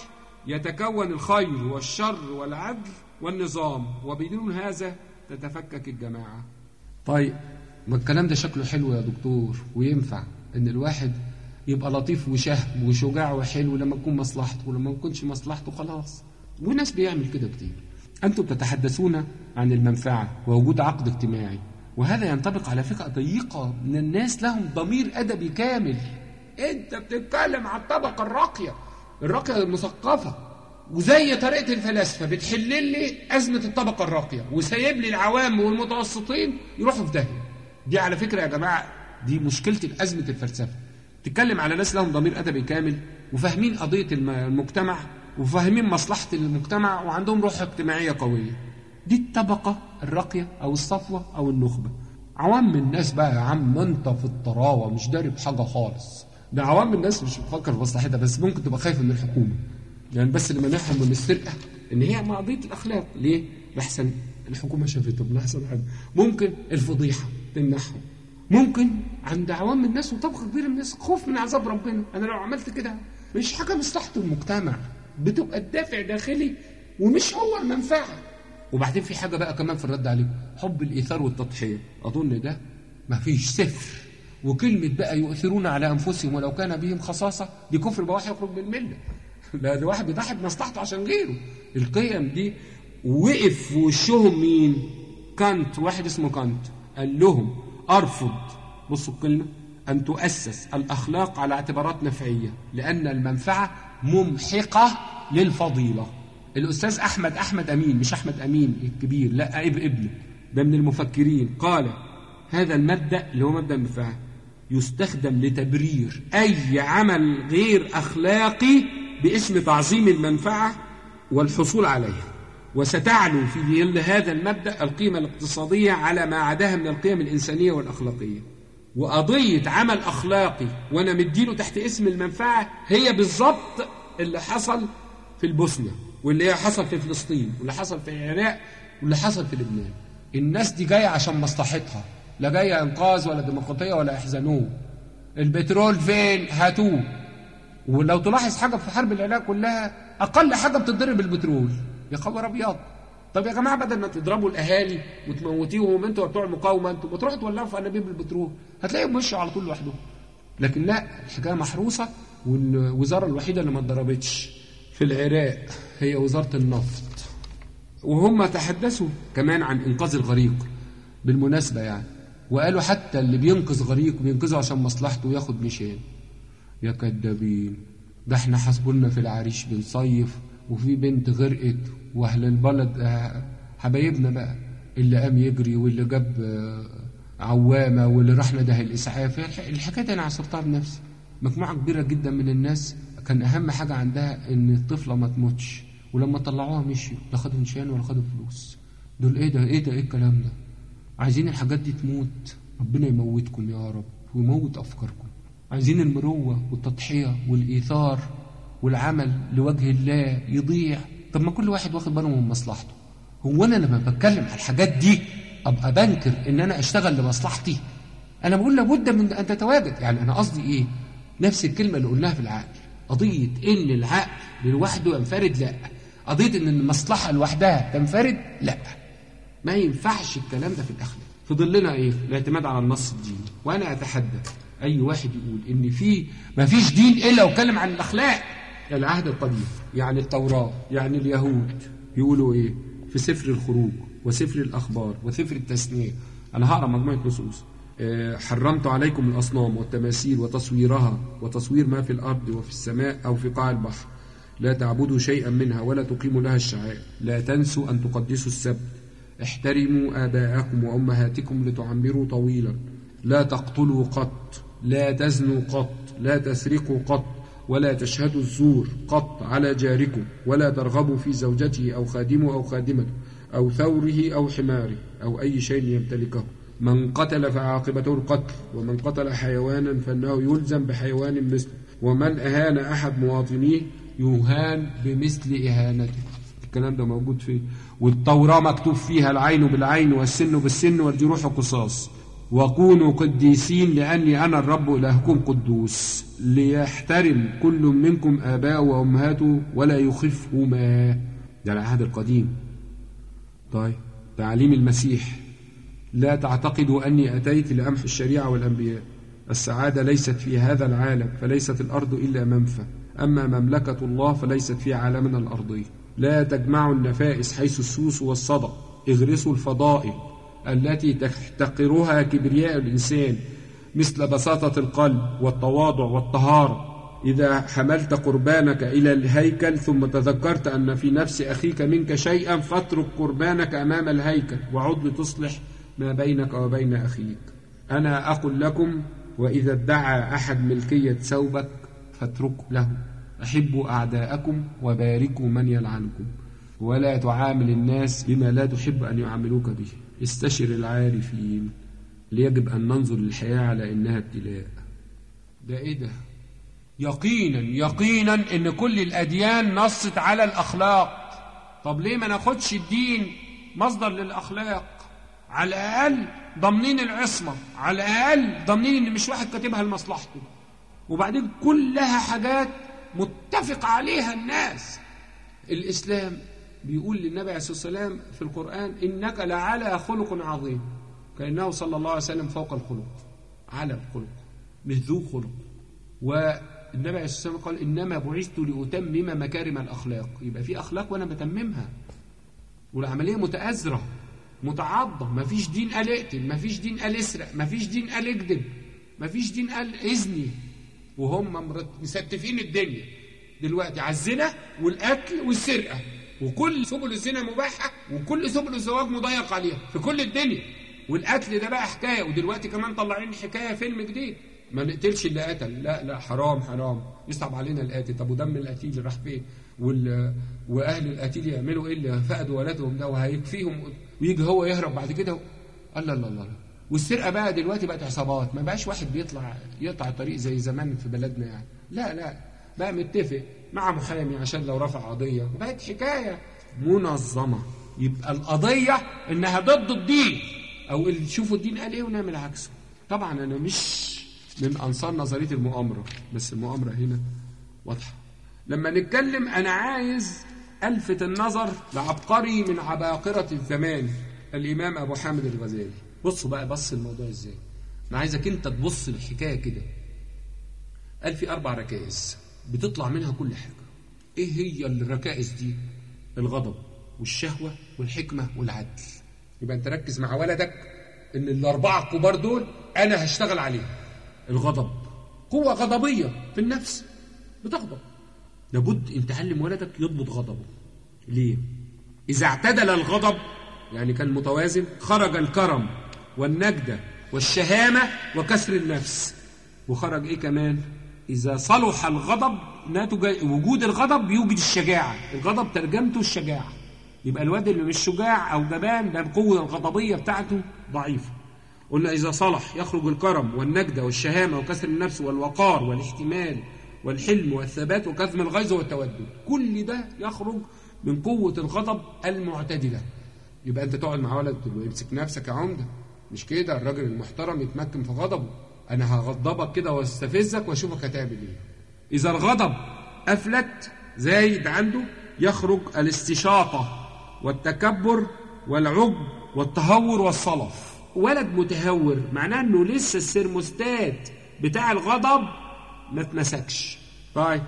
Speaker 2: يتكون الخير والشر والعدل والنظام، وبدون هذا تتفكك الجماعة. طيب ما الكلام ده شكله حلو يا دكتور، وينفع ان الواحد يبقى لطيف وشهم وشجاع وحلو لما تكون مصلحته، ولما ما تكونش مصلحته خلاص. وناس بيعمل كده كتير. أنتم تتحدثون عن المنفعة ووجود عقد اجتماعي، وهذا ينطبق على فئة ضيقة من الناس لهم ضمير أدبي كامل. أنت بتتكلم عن الطبقة الراقية المثقفة، وزي طريقة الفلاسفة بتحل لي أزمة الطبقة الراقية وسايب لي العوام والمتوسطين يروحوا في داهية. دي على فكرة يا جماعة دي مشكلة أزمة الفلسفة. تتكلم على ناس لهم ضمير أدبي كامل وفاهمين قضية المجتمع وفاهمين مصلحة المجتمع وعندهم روح اجتماعية قوية. دي الطبقة الراقية أو الصفوة أو النخبة. عوام الناس بقى يا عم أنت في الطراوة مش داري بحاجة خالص. ده عوام الناس مش بتفكر في مصلحتها، بس ممكن تبقى خايفة من الحكومة، يعني بس اللي منعهم من السرقة إن هي مع قضية الأخلاق. ليه؟ لحسن الحكومة شافتهم، لحسن حاجة ممكن الفضيحة تمنعهم، ممكن عند عوام الناس وطبقة كبيرة من الناس خوف من عذاب ربنا. أنا لو عملت كده مش حاجة مصلحة المجتمع، بتبقى الدافع داخلي ومش هو المنفعة. وبعدين في حاجة بقى كمان في الرد عليه، حب الإيثار والتضحية. أظن ده مفيش صفر وكلمة بقى يؤثرون على أنفسهم ولو كان بهم خصاصة دي كفر بواح يخرج من الملة. لا ده واحد بيضحي بمصلحته عشان غيره. القيم دي وقف في وشهم مين؟ كانت، واحد اسمه كانت، قال لهم أرفض، بصوا الكلمة، أن تؤسس الأخلاق على اعتبارات نفعية لأن المنفعة ممحقة للفضيلة. الأستاذ أحمد أمين، مش أحمد أمين الكبير، لا ابنه ده من المفكرين، قال هذا المبدأ اللي هو مبدأ المنفعة يستخدم لتبرير أي عمل غير أخلاقي باسم تعظيم المنفعة والحصول عليها، وستعلو في ظل هذا المبدأ القيمة الاقتصادية على ما عداها من القيم الإنسانية والأخلاقية. وقضية عمل أخلاقي وأنا مديله تحت اسم المنفعة هي بالضبط اللي حصل في البوسنة، واللي حصل في فلسطين، واللي حصل في العراق، واللي حصل في لبنان. الناس دي جاية عشان مصلحتها، لا جاية إنقاذ ولا ديمقراطية ولا يحزنوه. البترول فين؟ هاتوه. ولو تلاحظ حاجة في حرب العراق كلها أقل حاجة بتضرب البترول. يا خبر أبيض. طب يا جماعة بدل ما تضربوا الأهالي وتموتيهم انتوا بتوع المقاومة، انتوا بتروحوا تولعوا في أنابيب البترول، هتلاقيهم مشوا على طول لوحدهم. لكن لا، الحكاية محروسة، والوزارة الوحيدة اللي ما اتضربتش في العراق هي وزارة النفط. وهم تحدثوا كمان عن إنقاذ الغريق بالمناسبة يعني، وقالوا حتى اللي بينقذ غريق بينقذه عشان مصلحته وياخد نشان. يا كدابين، ده احنا حسبنا في العريش بنصيف وفي بنت غرقت، واهل البلد حبايبنا بقى اللي قام يجري واللي جاب عوامة واللي راح نده الإسعاف. الحكاية دي أنا عصرتها بنفسي. مجموعة كبيرة جدا من الناس كان أهم حاجة عندها إن الطفلة ما تموتش، ولما طلعوها مشيوا، لا خدوا نشان ولا خدوا فلوس. دول إيه الكلام ده؟ عايزين الحاجات دي تموت، ربنا يموتكم يا رب ويموت أفكاركم. عايزين المروة والتضحية والإيثار والعمل لوجه الله يضيع. طب ما كل واحد واخد باله من مصلحته. هو أنا لما بتكلم على الحاجات دي أبقى بنكر إن أنا أشتغل لمصلحتي؟ أنا بقول لابد من أن تتواجد. يعني أنا قصدي إيه؟ نفس الكلمة اللي قلناها في العقل. قضية إن العقل لوحده ينفرد، لا. قضية إن المصلحة لوحدها تنفرد، لا. ما ينفعش الكلام ده في الأخلاق. في ظلنا إيه؟ الاعتماد على النص الديني. وأنا أتحدى أي واحد يقول إن ما فيش دين إلا وكلم عن الأخلاق. العهد القديم، يعني التوراة، يعني اليهود يقولوا إيه؟ في سفر الخروج وسفر الأخبار وسفر التثنية. أنا هقرأ مجموعة نصوص. حرمت عليكم الأصنام والتماثيل وتصويرها وتصوير ما في الأرض وفي السماء أو في قاع البحر. لا تعبدوا شيئا منها ولا تقيموا لها الشعائر. لا تنسوا أن تقدسوا السبت. احترموا آباءكم وأمهاتكم لتعمروا طويلا. لا تقتلوا قط. لا تزنوا قط. لا تسرقوا قط. ولا تشهدوا الزور قط على جاركم. ولا ترغبوا في زوجته أو خادمه أو خادمته أو ثوره أو حماره أو أي شيء يمتلكه. من قتل فعاقبته القتل، ومن قتل حيوانا فإنه يلزم بحيوان مثله، ومن أهان أحد مواطنيه يهان بمثل إهانته. الكلام ده موجود فيه. والتوراة مكتوب فيها العين بالعين والسن بالسن والجروح قصاص. وكونوا قديسين لأني أنا الرب إلهكم قدوس. ليحترم كل منكم آباءه وأمهاته ولا يخفهما. ده العهد القديم. طيب، تعليم المسيح. لا تعتقدوا أني أتيت لأمحو الشريعة والأنبياء. السعادة ليست في هذا العالم، فليست الأرض إلا منفى. أما مملكة الله فليست في عالمنا الأرضي. لا تجمعوا النفائس حيث السوس والصدى. اغرسوا الفضائل التي تحتقرها كبرياء الإنسان، مثل بساطة القلب والتواضع والطهارة. إذا حملت قربانك إلى الهيكل ثم تذكرت أن في نفس أخيك منك شيئا، فاترك قربانك أمام الهيكل وعد لتصلح ما بينك وبين أخيك. أنا أقول لكم، وإذا ادعى أحد ملكية ثوبك فاتركه له. أحبوا أعداءكم وباركوا من يلعنكم، ولا تعامل الناس بما لا تحب أن يعاملوك به. استشر العارفين. ليجب أن ننظر للحياة على إنها ابتلاء. ده إيه ده؟ يقينا إن كل الأديان نصت على الأخلاق. طب ليه ما ناخدش الدين مصدر للأخلاق؟ على الأقل ضامنين العصمة، على الأقل ضامنين إن مش واحد كاتبها لمصلحته. وبعدين كلها حاجات متفق عليها الناس. الإسلام بيقول للنبي عليه الصلاة والسلام في القرآن: إنك لعلى خلق عظيم، كأنه صلى الله عليه وسلم فوق الخلق. على خلقه، مش ذو خلق. والنبي عليه الصلاة والسلام قال إنما بعثت لأتمم مكارم الأخلاق. يبقى في أخلاق وأنا بتممها، والعملية متآزرة متعاضة. ما فيش دين قال اقتل، ما فيش دين قال اسرق، ما فيش دين قال اكذب، ما فيش دين قال اذني، وهم مستفين الدنيا دلوقتي على الزنا والقتل والسرقة، وكل سبل الزنا مباحة، وكل سبل الزواج مضيق عليها في كل الدنيا. والقتل ده بقى حكاية، ودلوقتي كمان طلعين حكاية فيلم جديد، ما نقتلش اللي قتل، لا لا حرام حرام، يصعب علينا القاتل. طب ودم القتيل راح فين؟ واهل القتيل يعملوا ايه اللي فقدوا ولادهم ده وهيكفيهم، ويجي هو يهرب بعد كده؟ الله الله الله. والسرقه بقى دلوقتي بقت عصابات، ما بقاش واحد بيطلع يقطع الطريق زي زمان في بلدنا يعني، لا لا، بقى متفق مع محامي عشان لو رفع قضيه، وبقت حكايه منظمه. يبقى القضيه انها ضد الدين، او اللي تشوفوا الدين قال ايه ونعمل عكسه. طبعا انا مش من انصار نظريه المؤامره، بس المؤامره هنا واضحه. لما نتكلم انا عايز الفت النظر لعبقري من عباقره الزمان، الامام ابو حامد الغزالي. بصوا بقى بص الموضوع ازاي. انا عايزك انت تبص للحكايه كده. قال في 4 ركائز بتطلع منها كل حاجه. ايه هي الركائز دي؟ الغضب والشهوه والحكمه والعدل. يبقى انت ركز مع ولدك ان ال4 الكبار دول انا هشتغل عليهم. الغضب، قوه غضبيه في النفس بتغضب، لابد ان تعلم ولدك يضبط غضبه. ليه؟ اذا اعتدل الغضب يعني كان متوازن، خرج الكرم والنجدة والشهامة وكسر النفس. وخرج ايه كمان؟ اذا صلح الغضب ناتج وجود الغضب يوجد الشجاعة. الغضب ترجمته الشجاعة. يبقى الواد اللي مش شجاع او جبان ده القوة الغضبية بتاعته ضعيفة. قلنا اذا صلح يخرج الكرم والنجدة والشهامة وكسر النفس والوقار والاحتمال والحلم والثبات وكظم الغيظ والتودد. كل ده يخرج من قوة الغضب المعتدلة. يبقى انت تقعد مع ولد تقول له امسك نفسك يا عمده، مش كده. الراجل المحترم يتمكن في غضبه. انا هغضبك كده واستفزك واشوفك هتعمل ايه. اذا الغضب افلت زايد عنده يخرج الاستشاطه والتكبر والعجب والتهور والصلف. ولد متهور معناه انه لسه السرموستات بتاع الغضب ما اتمسكش. طيب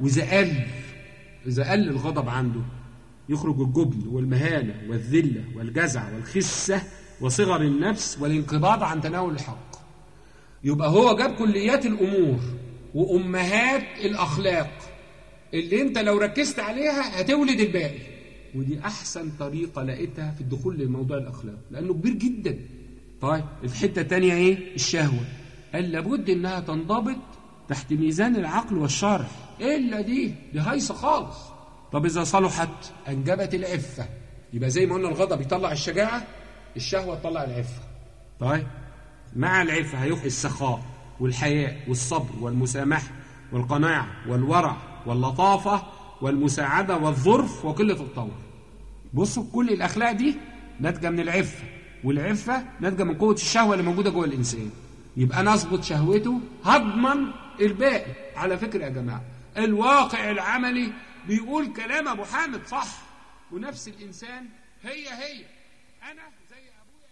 Speaker 2: واذا قل الغضب عنده يخرج الجبن والمهانة والذلة والجزع والخسة وصغر النفس والانقباض عن تناول الحق. يبقى هو جاب كليات الأمور وأمهات الأخلاق اللي انت لو ركزت عليها هتولد الباقي. ودي أحسن طريقة لقيتها في الدخول للموضوع الأخلاق لأنه كبير جدا. طيب الحتة التانية ايه؟ الشهوة. قال لابد انها تنضبط تحت ميزان العقل والشرع. إلا دي هايصة خالص. طب إذا صلحت أنجبت العفة. يبقى زي ما قلنا الغضب يطلع الشجاعة، الشهوة تطلع العفة. طيب مع العفة هيخرج السخاء والحياء والصبر والمسامحة والقناعة والورع واللطافة والمساعدة والظرف وقلة الطور. بصوا كل الأخلاق دي ناتجة من العفة، والعفة ناتجة من قوة الشهوة اللي موجودة جوه الإنسان. يبقى أنا أظبط شهوته هضمن الباقي. على فكرة يا جماعة الواقع العملي بيقول كلام أبو حامد صح، ونفس الإنسان هي أنا زي أبويا.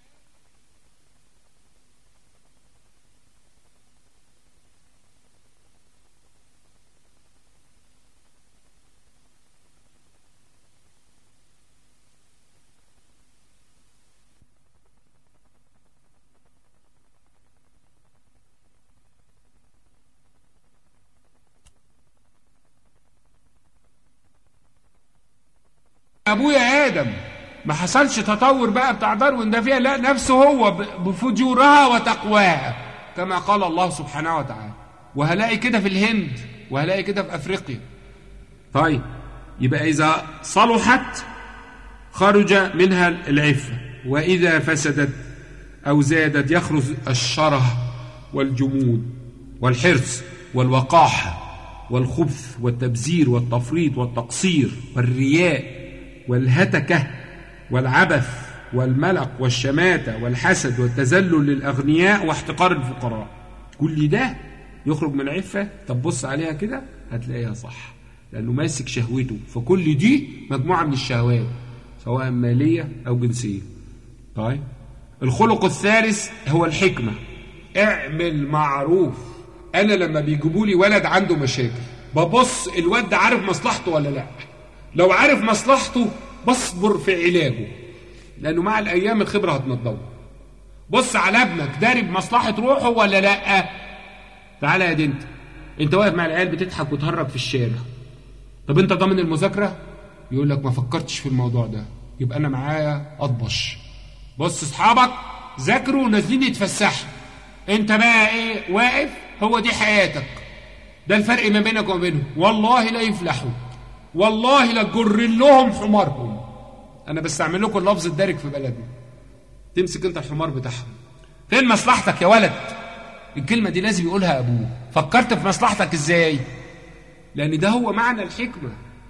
Speaker 2: أبويا آدم ما حصلش تطور بقى بتاع داروين ده فيها، لا نفسه هو بفجورها وتقواها كما قال الله سبحانه وتعالى. وهلاقي كده في الهند وهلاقي كده في أفريقيا. طيب يبقى إذا صلحت خرج منها العفة، وإذا فسدت أو زادت يخرج الشره والجمود والحرص والوقاحة والخبث والتبذير والتفريط والتقصير والرياء والهتكة والعبث والملق والشماتة والحسد والتذلل للأغنياء واحتقار الفقراء. كل ده يخرج من العفة. طب بص عليها كده هتلاقيها صح، لأنه ماسك شهوته. فكل دي مجموعة من الشهوات سواء مالية أو جنسية. طيب الخلق الثالث هو الحكمة. اعمل معروف. انا لما بيجيبوا لي ولد عنده مشاكل ببص الواد ده عارف مصلحته ولا لا. لو عارف مصلحته بصبر في علاجه، لانه مع الايام الخبره هتنضوي. بص على ابنك داري بمصلحه روحه ولا لا. تعالى يا دي انت واقف مع العيال بتضحك وتهرب في الشارع، طب انت ضامن المذاكره؟ يقول لك ما فكرتش في الموضوع ده، يبقى انا معايا اطبش. بص اصحابك ذاكروا ونازلين يتفسحوا، انت بقى ايه واقف؟ هو دي حياتك، ده الفرق ما بينك وما بينهم. والله لا يفلحوا، والله لا تجر لهم حمارهم. انا بستعمل لكم اللفظ الدارج في بلدنا. تمسك انت الحمار بتاعهم. فين مصلحتك يا ولد؟ الكلمه دي لازم يقولها ابوه. فكرت في مصلحتك ازاي؟ لان ده هو معنى الحكمه.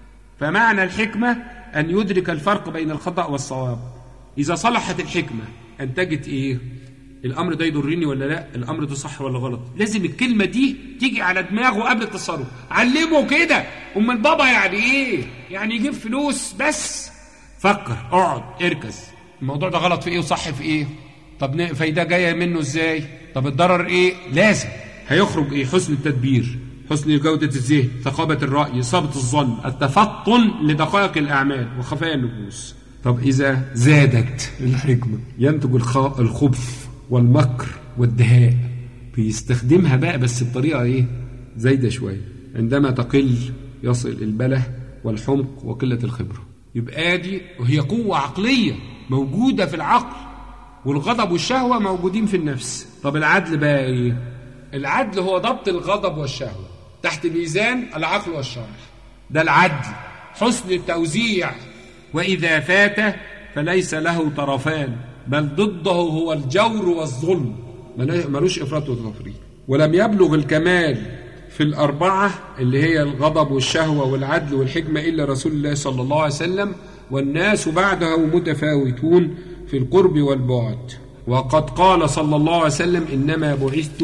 Speaker 2: فمعنى الحكمه ان يدرك الفرق بين الخطأ والصواب. اذا صلحت الحكمه انتجت ايه؟ الامر ده يضرني ولا لا؟ الامر ده صح ولا غلط؟ لازم الكلمه دي تيجي على دماغه قبل التصرف. علمه كده. امال بابا يعني ايه؟ يعني يجيب فلوس بس؟ فكر، اقعد، اركز. الموضوع ده غلط في ايه وصح في ايه؟ طب فايده جايه منه ازاي؟ طب الضرر ايه؟ لازم هيخرج ايه؟ حسن التدبير، حسن جوده الذهن، ثقابه الراي، اصابه الظن، التفطن لدقائق الاعمال وخفايا النفوس. طب اذا زادت الحكمه ينتج الخبث والمكر والدهاء. بيستخدمها بقى بس بطريقه ايه؟ زايده شويه. عندما تقل يصل البله والحمق وقله الخبره. يبقى دي وهي قوه عقليه موجوده في العقل، والغضب والشهوه موجودين في النفس. طب العدل بقى ايه؟ العدل هو ضبط الغضب والشهوه تحت ميزان العقل والشرع. ده العدل، حسن التوزيع. واذا فات فليس له طرفان، بل ضده هو الجور والظلم. ملوش افراط وتفريط. ولم يبلغ الكمال في الاربعه اللي هي الغضب والشهوه والعدل والحكمه الا رسول الله صلى الله عليه وسلم، والناس بعده متفاوتون في القرب والبعد. وقد قال صلى الله عليه وسلم انما بعثت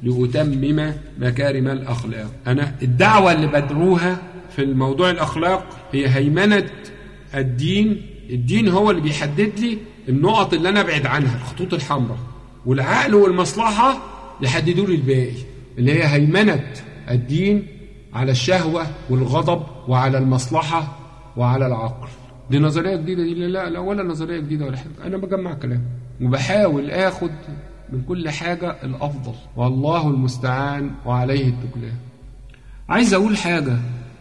Speaker 2: لاتمم مكارم الاخلاق. انا الدعوه اللي بدعوها في الموضوع الاخلاق هي هيمنه الدين. الدين هو اللي بيحدد لي النقط اللي انا ابعد عنها، الخطوط الحمراء، والعقل والمصلحه يحددوا لي الباقي، اللي هي هيمنه الدين على الشهوه والغضب وعلى المصلحه وعلى العقل. دي نظريه جديده دي؟ لا ولا نظريه جديده ولا حاجه. انا بجمع كلام وبحاول اخد من كل حاجه الافضل، والله المستعان وعليه التكلان. عايز اقول حاجه،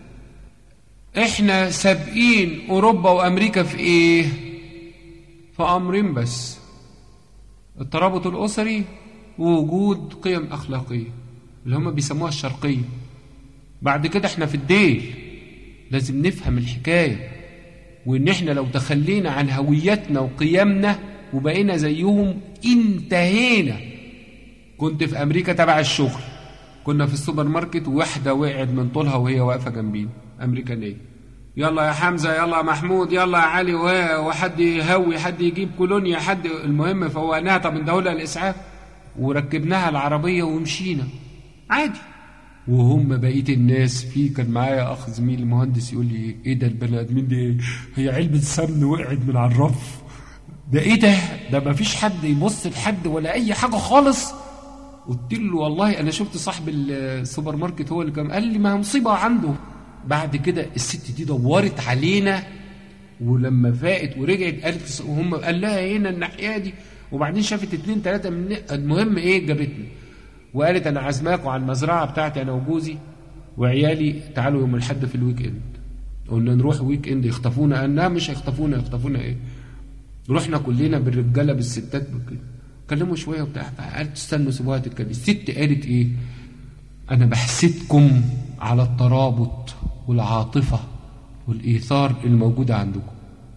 Speaker 2: احنا سابقين اوروبا وامريكا في ايه؟ في امرين بس: الترابط الاسري ووجود قيم اخلاقيه اللي هم بيسموها الشرقيه. بعد كده احنا في الديل. لازم نفهم الحكايه، وان احنا لو تخلينا عن هويتنا وقيمنا وبقينا زيهم انتهينا. كنت في امريكا تبع الشغل، كنا في السوبر ماركت وواحده وقعت من طولها وهي واقفه جنبينا امريكانيه. يلا يا حمزه، يلا يا محمود، يلا يا علي، وحد يهوي، حد يجيب كولونيا، حد. المهم فوقناها. طب ندهولها الاسعاف وركبناها العربيه ومشينا عادي. وهم بقيه الناس، في كان معايا اخ زميل مهندس يقول لي ايه ده البني ادمين دي؟ هي علبه سمن وقعت من على الرف. ده ايه ده ما فيش حد يبص لحد ولا اي حاجه خالص. قلت له والله انا شفت صاحب السوبر ماركت هو اللي كان قال لي ما هي مصيبه عنده. بعد كده الست دي دورت علينا، ولما فاقت ورجعت قالت وهم قال لها هنا الناحيه دي، وبعدين شافت 2 3 من المهم ايه جابتني وقالت انا عازماكم على المزرعه بتاعتي انا وجوزي وعيالي، تعالوا يوم الاحد في الويك اند. قلنا نروح ويك اند يخطفونا؟ قالنا مش هيخطفونا. يخطفونا ايه؟ رحنا كلنا بالرجاله بالستات كده، كلموا شويه وبتاع. قالت استنوا سيبوها تتكلم. الست قالت ايه؟ انا بحسدكم على الترابط والعاطفه والايثار الموجوده عندكم،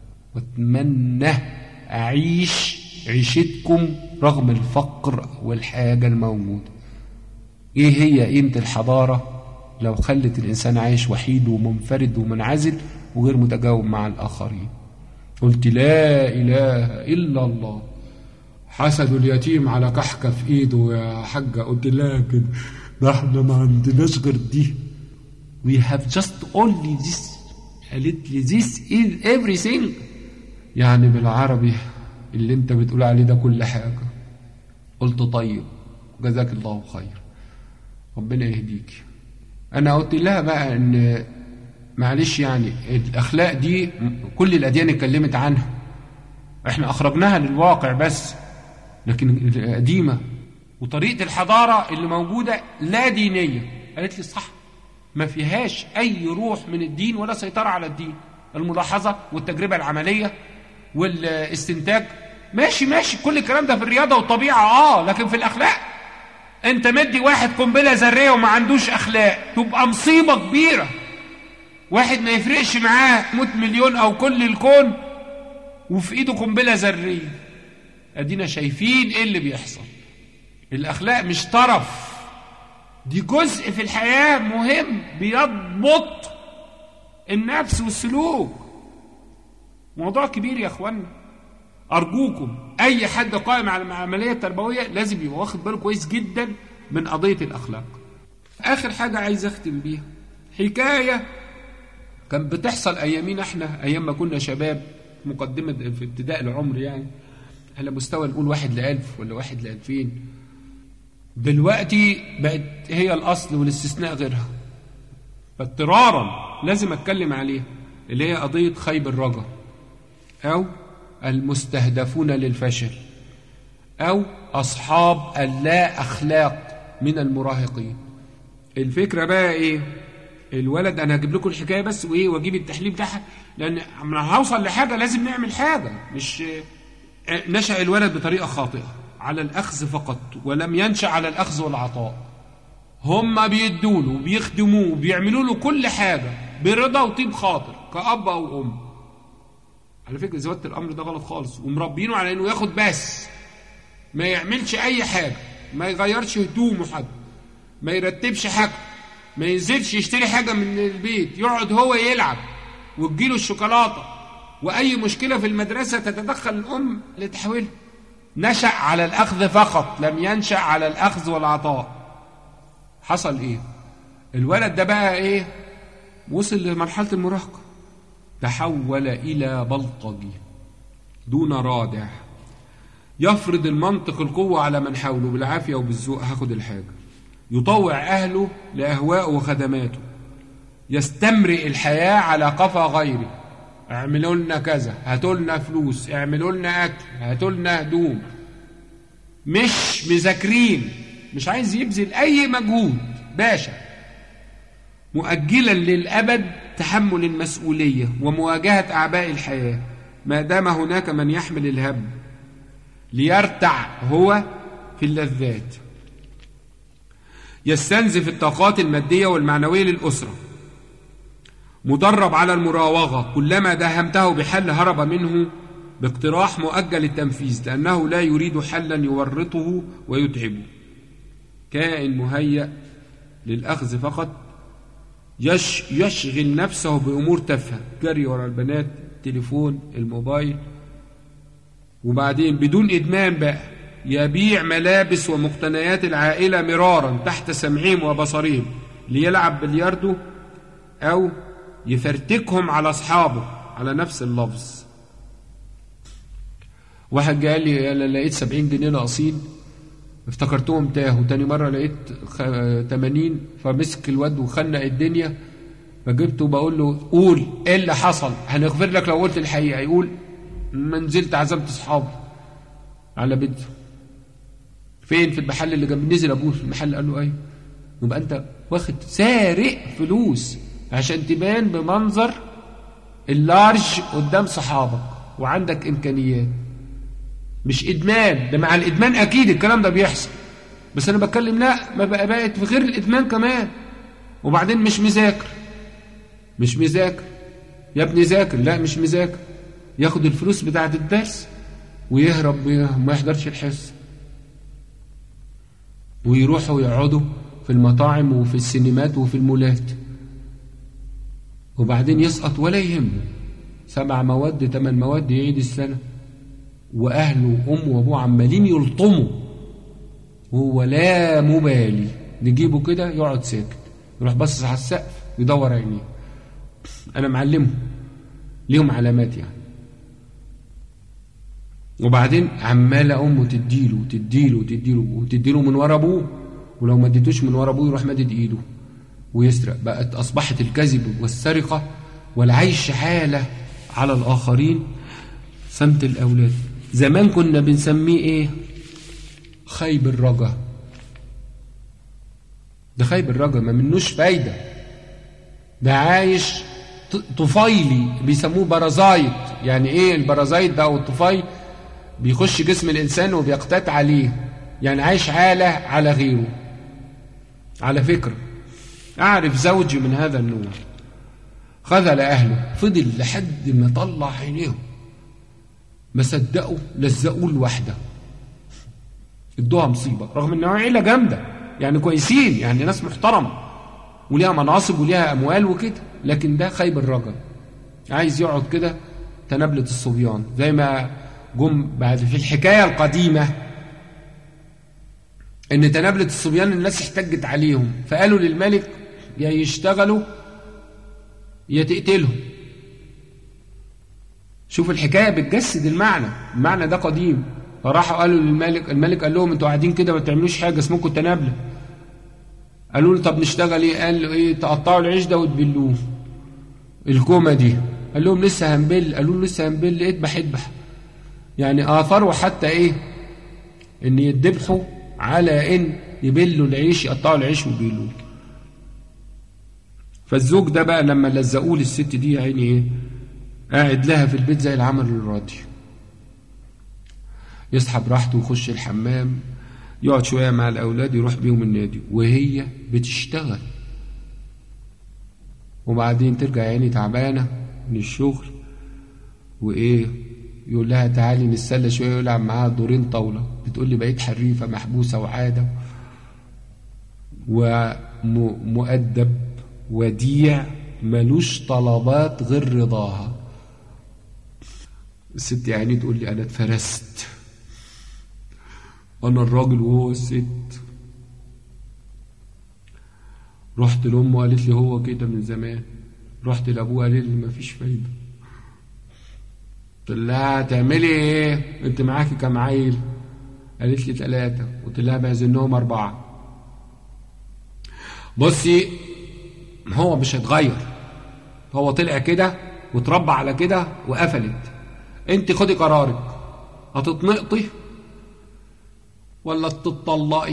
Speaker 2: واتمنى اعيش عيشتكم رغم الفقر والحاجه الموجوده. ايه هي قيمه الحضاره لو خلت الانسان عايش وحيد ومنفرد ومنعزل وغير متجاوب مع الاخرين؟ قلت لا اله الا الله. حسدوا اليتيم على كحكه في ايده يا حاجه. قلت لا كده، ده احنا ما عندناش غير دي. we have just only this. قالت لي this is everything. يعني بالعربي اللي انت بتقول عليه ده كل حاجه. قلت طيب جزاك الله خير، ربنا يهديك. انا قلت لها بقى ان معلش يعني الاخلاق دي كل الاديان اتكلمت عنها، احنا اخرجناها للواقع بس، لكن قديمه وطريقه الحضاره اللي موجوده لا دينيه. قالت لي صح، ما فيهاش اي روح من الدين ولا سيطره على الدين. الملاحظه والتجربه العمليه والاستنتاج ماشي كل الكلام ده في الرياضه والطبيعه، لكن في الاخلاق انت مدي واحد قنبله ذريه وما عندوش اخلاق تبقى مصيبه كبيره. واحد ما يفرقش معاه 100 مليون او كل الكون وفي ايده قنبله ذريه. ادينا شايفين ايه اللي بيحصل. الاخلاق مش طرف، دي جزء في الحياه مهم بيضبط النفس والسلوك. موضوع كبير يا اخوانا. ارجوكم اي حد قائم على العمليه التربويه لازم يبقى واخد باله كويس جدا من قضيه الاخلاق. اخر حاجه عايز اختم بيها حكايه كان بتحصل ايامينا احنا، ايام ما كنا شباب مقدمه في ابتداء العمر، يعني على مستوى نقول 1 ل1000 ولا 1 ل2000. دلوقتي بقت هي الاصل والاستثناء غيرها، فاضطرارا لازم اتكلم عليها، اللي هي قضيه خيب الرجا او المستهدفون للفشل او اصحاب اللا اخلاق من المراهقين. الفكره بقى ايه؟ الولد، انا هجيب لكم الحكايه بس واجيب التحليل بتاعها، لان لما هوصل لحاجه لازم نعمل حاجه. مش نشأ الولد بطريقه خاطئه على الاخذ فقط ولم ينشأ على الاخذ والعطاء. هم بيدوا له وبيخدموه وبيعملوا له كل حاجه برضا وطيب خاطر كأب او ام. على فكره زودت الامر ده غلط خالص، ومربينه على انه ياخد بس، ما يعملش اي حاجه، ما يغيرش هدومه حد، ما يرتبش حاجه، ما ينزلش يشتري حاجه من البيت، يقعد هو يلعب وتجيله الشوكولاته، واي مشكله في المدرسه تتدخل الام لتحويلها. نشأ على الاخذ فقط، لم ينشأ على الاخذ والعطاء. حصل ايه؟ الولد ده بقى ايه؟ وصل لمرحله المراهقه، تحول الى بلطجي دون رادع، يفرض المنطق القوه على من حوله بالعافيه وبالذوق. هاخد الحاجه، يطوع اهله لاهوائه وخدماته، يستمرئ الحياه على قفا غيره. اعملوا لنا كذا، هاتوا لنا فلوس، اعملوا لنا اكل، هاتوا لنا هدوم. مش مذاكرين، مش عايز يبذل اي مجهود، باشا مؤجلا للابد تحمل المسؤوليه ومواجهه اعباء الحياه، ما دام هناك من يحمل الهم ليرتع هو في اللذات. يستنزف الطاقات الماديه والمعنويه للاسره، مدرب على المراوغه، كلما داهمته بحل هرب منه باقتراح مؤجل التنفيذ، لانه لا يريد حلا يورطه ويتعبه. كائن مهيأ للاخذ فقط، يشغل نفسه بامور تافهه، جري ورا البنات، التليفون، الموبايل، وبعدين بدون ادمان بقى يبيع ملابس ومقتنيات العائله مرارا تحت سمعهم وبصرهم ليلعب بلياردو او يفرتكهم على اصحابه على نفس اللفظ. واحد قال لي انا لقيت 70 جنيه ناقصين، افتكرتهم تاهوا. تاني مره لقيت 80، فمسك الواد وخنق الدنيا، فجبته بقول له قول ايه اللي حصل، هنغفر لك لو قلت الحقيقه. يقول ما نزلت عزمت اصحابي على بيته. فين؟ في المحل اللي جنب. نزل ابوه في المحل قال له ايوه. يبقى انت واخد سارق فلوس عشان تبان بمنظر اللارج قدام صحابك وعندك امكانيات. مش ادمان، ده مع الادمان اكيد الكلام ده بيحصل، بس انا بتكلم لا، ما بقت في غير الادمان كمان. وبعدين مش مذاكر يا ابني، ذاكر. لا مش مذاكر، ياخد الفلوس بتاعه الدرس ويهرب بيها، ما يحضرش الحصه، ويروحوا يقعدوا في المطاعم وفي السينمات وفي المولات، وبعدين يسقط ولا يهمه. 7 مواد 8 مواد يعيد السنه، واهله وامه وابوه عمالين يلطموا وهو لا مبالي. نجيبه كده يقعد ساكت، يروح بص على السقف يدور عينيه. انا معلمهم ليهم علامات يعني. وبعدين عماله امه تديله من ورا ابوه، ولو ما اديتوش من ورا ابوه يروح مدد ايده ويسرق. بقت اصبحت الكذب والسرقه والعيش حاله على الاخرين سمت الاولاد. زمان كنا بنسميه ايه؟ خيب الرجا. ده خيب الرجا، ما منوش فايده، ده عايش طفيلي، بيسموه بارازايت. يعني ايه البارازايت ده او الطفيل؟ بيخش جسم الانسان وبيقتات عليه، يعني عايش عالة على غيره. على فكرة اعرف زوجي من هذا النوع، خذل اهله، فضل لحد ما طلع عينيهم، ما صدقوا لزقوه الوحده، ادوها مصيبه، رغم انها عيله جامده يعني كويسين، يعني ناس محترمه وليها مناصب وليها اموال وكده، لكن ده خيب الرجل، عايز يقعد كده تنابلة الصبيان. زي ما جم بعد في الحكايه القديمه ان تنابلة الصبيان الناس احتجت عليهم، فقالوا للملك يا يشتغلوا يا تقتلهم. شوف الحكايه بتجسد المعنى ده قديم. فراحوا قالوا للملك، الملك قال لهم انتوا قاعدين كده ما بتعملوش حاجه، اسمكم التنابله. قالوا له طب نشتغل ايه؟ قال له ايه؟ تقطعوا العيش ده وتبلوه الكومه دي. قال لهم لسه هنبل. قالوا له لسه هنبل؟ اذبح. يعني اثروا حتى ايه؟ ان يذبحوا على ان يبلوا العيش، يقطعوا العيش ويبلوه. فالزوج ده بقى لما لزقوه للست دي يا عيني ايه؟ قاعد لها في البيت زي العمل الراضي، يصحى براحته ويخش الحمام، يقعد شويه مع الاولاد، يروح بيهم النادي وهي بتشتغل. وبعدين ترجع عيني تعبانه من الشغل وايه، يقول لها تعالي نتسلى شويه، يلعب معاها دورين طاوله. بتقول لي بقيت حريفه محبوسه وعاده ومؤدب وديع ملوش طلبات غير رضاها. الست يعني تقول لي انا اتفرست، انا الراجل وهو الست. رحت لامه قالت لي هو كده من زمان. رحت لابوه قال لي مفيش فايده. قلت لها هتعملي ايه؟ انت معاكي كام عيل؟ قالت لي 3. قلت لها بعزنهم 4. بصي هو مش هيتغير، هو طلع كده وتربى على كده وقفلت. انت خدي قرارك، هتتنقطي ولا تتطلقي؟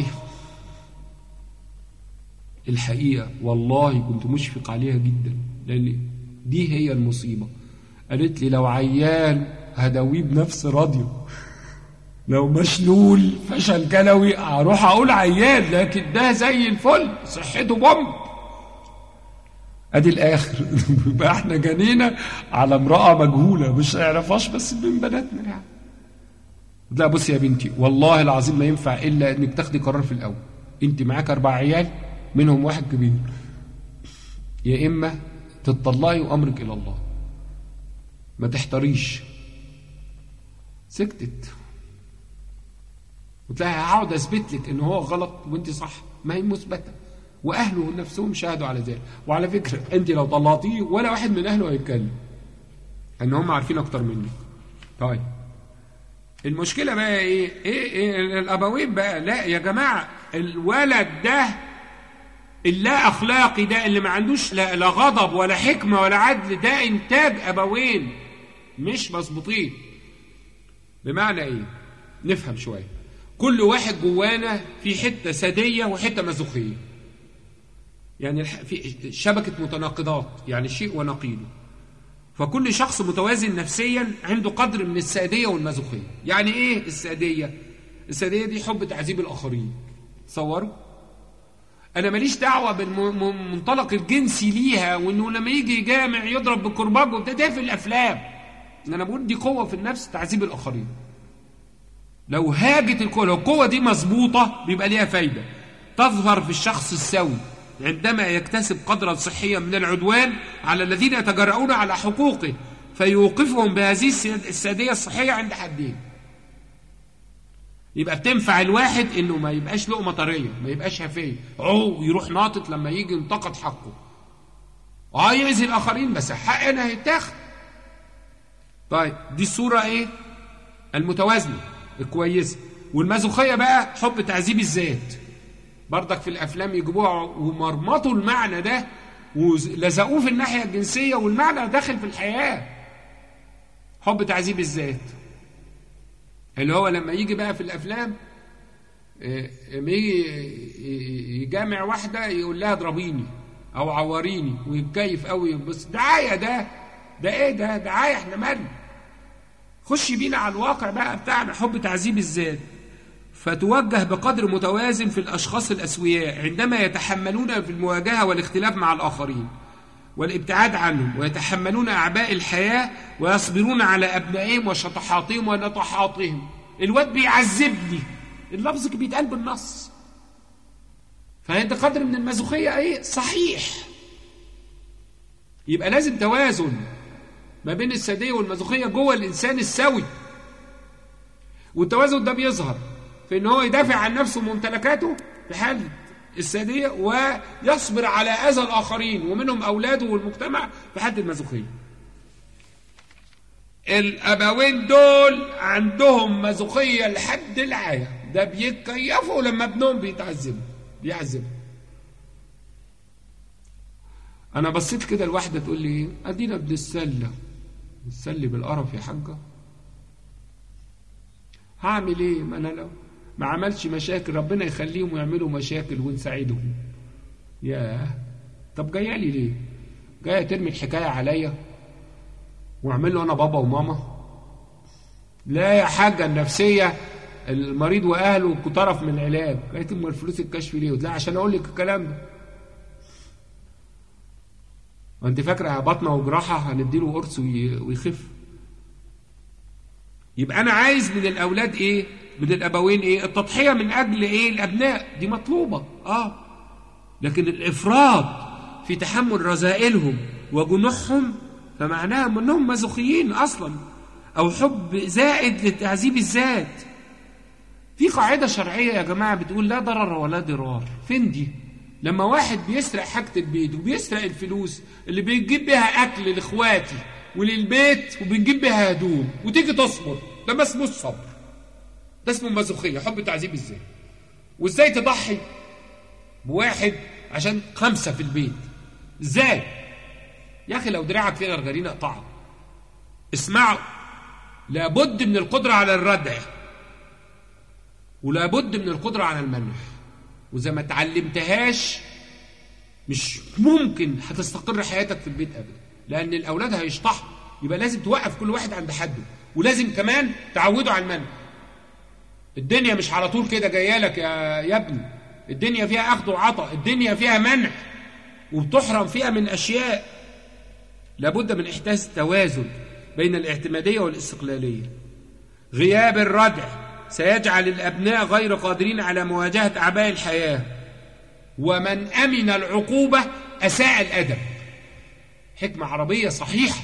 Speaker 2: الحقيقه والله كنت مشفق عليها جدا، لان دي هي المصيبه. قالت لي لو عيان هداويه بنفس راديو، لو مشلول فشل كلوي هروح اقول عيان، لكن ده زي الفل صحته بومب. ادي الاخر. يبقى احنا جنينا على امراه مجهوله مش هيعرفهاش بس من بناتنا يعني. لا بصي يا بنتي والله العظيم ما ينفع الا انك تاخدي قرار في الاول. انت معاك 4 عيال منهم 1 كبير، يا اما تتطلقي وامرك الى الله، ما تحتريش. سكتت. وتلاقي هقعد اثبت لك ان هو غلط وانت صح، ما هي مثبته، واهله نفسهم شهدوا على ذلك. وعلى فكره انت لو طلعتيه ولا واحد من اهله هيتكلم، ان هم عارفين اكتر منك. طيب المشكله بقى ايه الابوين بقى؟ لا يا جماعه، الولد ده اللا اخلاقي ده اللي ما عندوش لا غضب ولا حكمه ولا عدل، ده انتاج ابوين مش مظبوطين. بمعنى ايه؟ نفهم شويه. كل واحد جوانا في حته ساديه وحته مازوخيه، يعني في شبكه متناقضات، يعني شيء ونقيضه. فكل شخص متوازن نفسيا عنده قدر من الساديه والمازوخيه. يعني ايه الساديه؟ الساديه دي حب تعذيب الاخرين. تصوروا انا ماليش دعوه بالمنطلق الجنسي ليها، وانه لما يجي جامع يضرب بالكرباج، ده في الافلام. انا بقول دي قوه في النفس، تعذيب الاخرين. لو هاجت القوه، لو القوه دي مظبوطه بيبقى ليها فايده، تظهر في الشخص السوي عندما يكتسب قدرا صحيا من العدوان على الذين يتجرؤون على حقوقه، فيوقفهم بهذه الساديه الصحيه عند حدين. يبقى بتنفع الواحد انه ما يبقاش لقمه طريه، ما يبقاش هفيه، يروح ناطط لما يجي ينتقد حقه. يأذي الاخرين بس حق انا هيتاخد. طيب دي الصوره ايه؟ المتوازنة الكويسة. والمازوخية بقى حب تعذيب الذات، برضك في الأفلام يجيبوها ومرمطوا المعنى ده ولزقوه في الناحية الجنسية، والمعنى داخل في الحياة. حب تعذيب الذات اللي هو لما يجي بقى في الأفلام لما يجي يجامع واحدة يقول لها اضربيني أو عوريني ويتكيف قوي. بس دعاية ده إيه ده؟ دعاية. إحنا مالنا؟ خش بينا على الواقع بقى بتاعنا. حب تعذيب الذات فتوجه بقدر متوازن في الأشخاص الأسوياء عندما يتحملون في المواجهة والاختلاف مع الآخرين والابتعاد عنهم، ويتحملون أعباء الحياة ويصبرون على أبنائهم وشطحاتهم ونطحاتهم. الواد بيعذبني، اللفظ بيتقال بالنص. فهذا قدر من المازوخية ايه صحيح. يبقى لازم توازن ما بين السادية والمازوخية جوه الإنسان السوي. والتوازن ده بيظهر في ان هو يدافع عن نفسه وممتلكاته في حالة السادية، ويصبر على أذى الآخرين ومنهم أولاده والمجتمع في حالة المازوخية. الأبوين دول عندهم مازوخية لحد العاية، ده بيتكيفوا لما ابنهم بيعذبوا. أنا بصيت كده الواحدة تقول لي أدينا بنتسلي بالقرف يا حاجة، هعمل ايه؟ ما أنا لو ما عملش مشاكل ربنا يخليهم ويعملوا مشاكل ونساعدهم. ياه، طب جايه لي ليه؟ جايه ترمي الحكايه عليا واعمل له انا بابا وماما؟ لا يا حاجه، النفسيه المريض واهله طرف من العلاج. قالت امال فلوس الكشف ليه؟ لا عشان اقول لك الكلام ده. وانت فاكره بطنه وجراحه هنديله قرص ويخف؟ يبقى انا عايز من الاولاد ايه؟ من الابوين ايه؟ التضحيه من اجل ايه؟ الابناء دي مطلوبه لكن الافراط في تحمل رذائلهم وجنوحهم فمعناها انهم مازوخيين اصلا، او حب زائد لتعذيب الذات. في قاعده شرعيه يا جماعه بتقول لا ضرر ولا ضرار. فين دي؟ لما واحد بيسرق حاجه البيت وبيسرق الفلوس اللي بيجيب بيها اكل لاخواتي وللبيت وبنجيب بيها هدوم وتيجي تصبر، ده ما اسمه الصبر، ده اسمه مازوخية، حب تعذيب الذات. وازاي تضحي بواحد عشان 5 في البيت؟ ازاي يا اخي؟ لو دراعك فيه غرغرين اقطعه. اسمعوا، لابد من القدرة على الردع، ولابد من القدرة على المنح. وإذا ما تعلمتهاش مش ممكن هتستقر حياتك في البيت ابدا، لان الاولاد هيشطحوا. يبقى لازم توقف كل واحد عند حده، ولازم كمان تعوده على المنح. الدنيا مش على طول كده جايه لك يا ابني، الدنيا فيها اخذ وعطاء، الدنيا فيها منع وبتحرم فيها من اشياء. لابد من احداث توازن بين الاعتماديه والاستقلاليه. غياب الردع سيجعل الابناء غير قادرين على مواجهه اعباء الحياه، ومن امن العقوبه اساء الادب. حكمه عربيه صحيحه.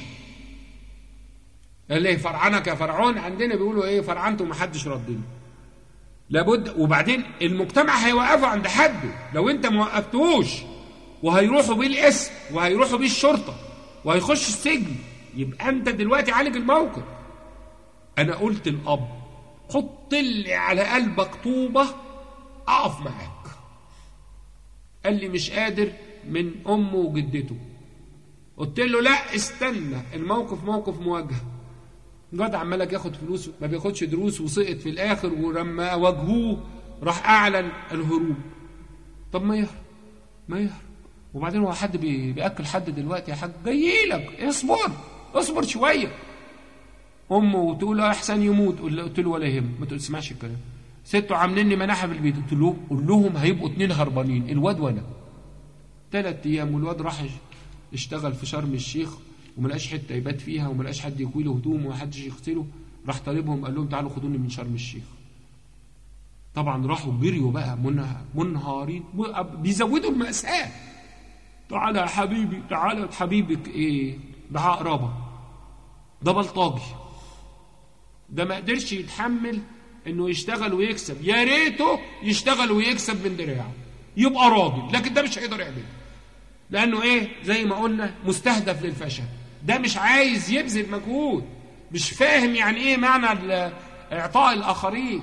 Speaker 2: اللي فرعنك يا فرعون، عندنا بيقولوا ايه؟ فرعنته ومحدش ردني. لابد. وبعدين المجتمع هيوقفه عند حده لو انت ما وقفتوش، وهيروحوا بيه الاسم وهيروحوا بيه الشرطه وهيخش السجن. يبقى انت دلوقتي عالج الموقف. انا قلت الاب حط لي على قلبك طوبه اقف معاك. قال لي مش قادر من امه وجدته. قلت له لا استنى، الموقف موقف مواجهه. الواد عمالك ياخد فلوس ما بياخدش دروس وسقط في الاخر، ولما واجهوه راح اعلن الهروب. طب ما يهرب. وبعدين هو حد بياكل حد دلوقتي يا حاج؟ جاي لك، اصبر شويه. امه تقول له احسن يموت. قلت له ولا يهم، ما تسمعش الكلام. سته عاملين لي مناحه في البيت. قلت له قول لهم هيبقوا 2 هربانين، الواد وانا. 3 ايام والواد راح اشتغل في شرم الشيخ وملقاش حته يبات فيها وملقاش حد يكوي له هدوم ومحدش يغسله. راح طالبهم قال لهم تعالوا خدوني من شرم الشيخ. طبعا راحوا جريوا بقى منهارين، بيزودوا المأساة. تعالى يا حبيبي، تعالى حبيبك ايه؟ ده عقربه، ده بلطاجي، ده ما قدرش يتحمل انه يشتغل ويكسب. يا ريته يشتغل ويكسب من دراعه يبقى راجل، لكن ده مش هيقدر يعمله لانه ايه؟ زي ما قلنا مستهدف للفشل. ده مش عايز يبذل مجهود، مش فاهم يعني ايه معنى إعطاء الآخرين.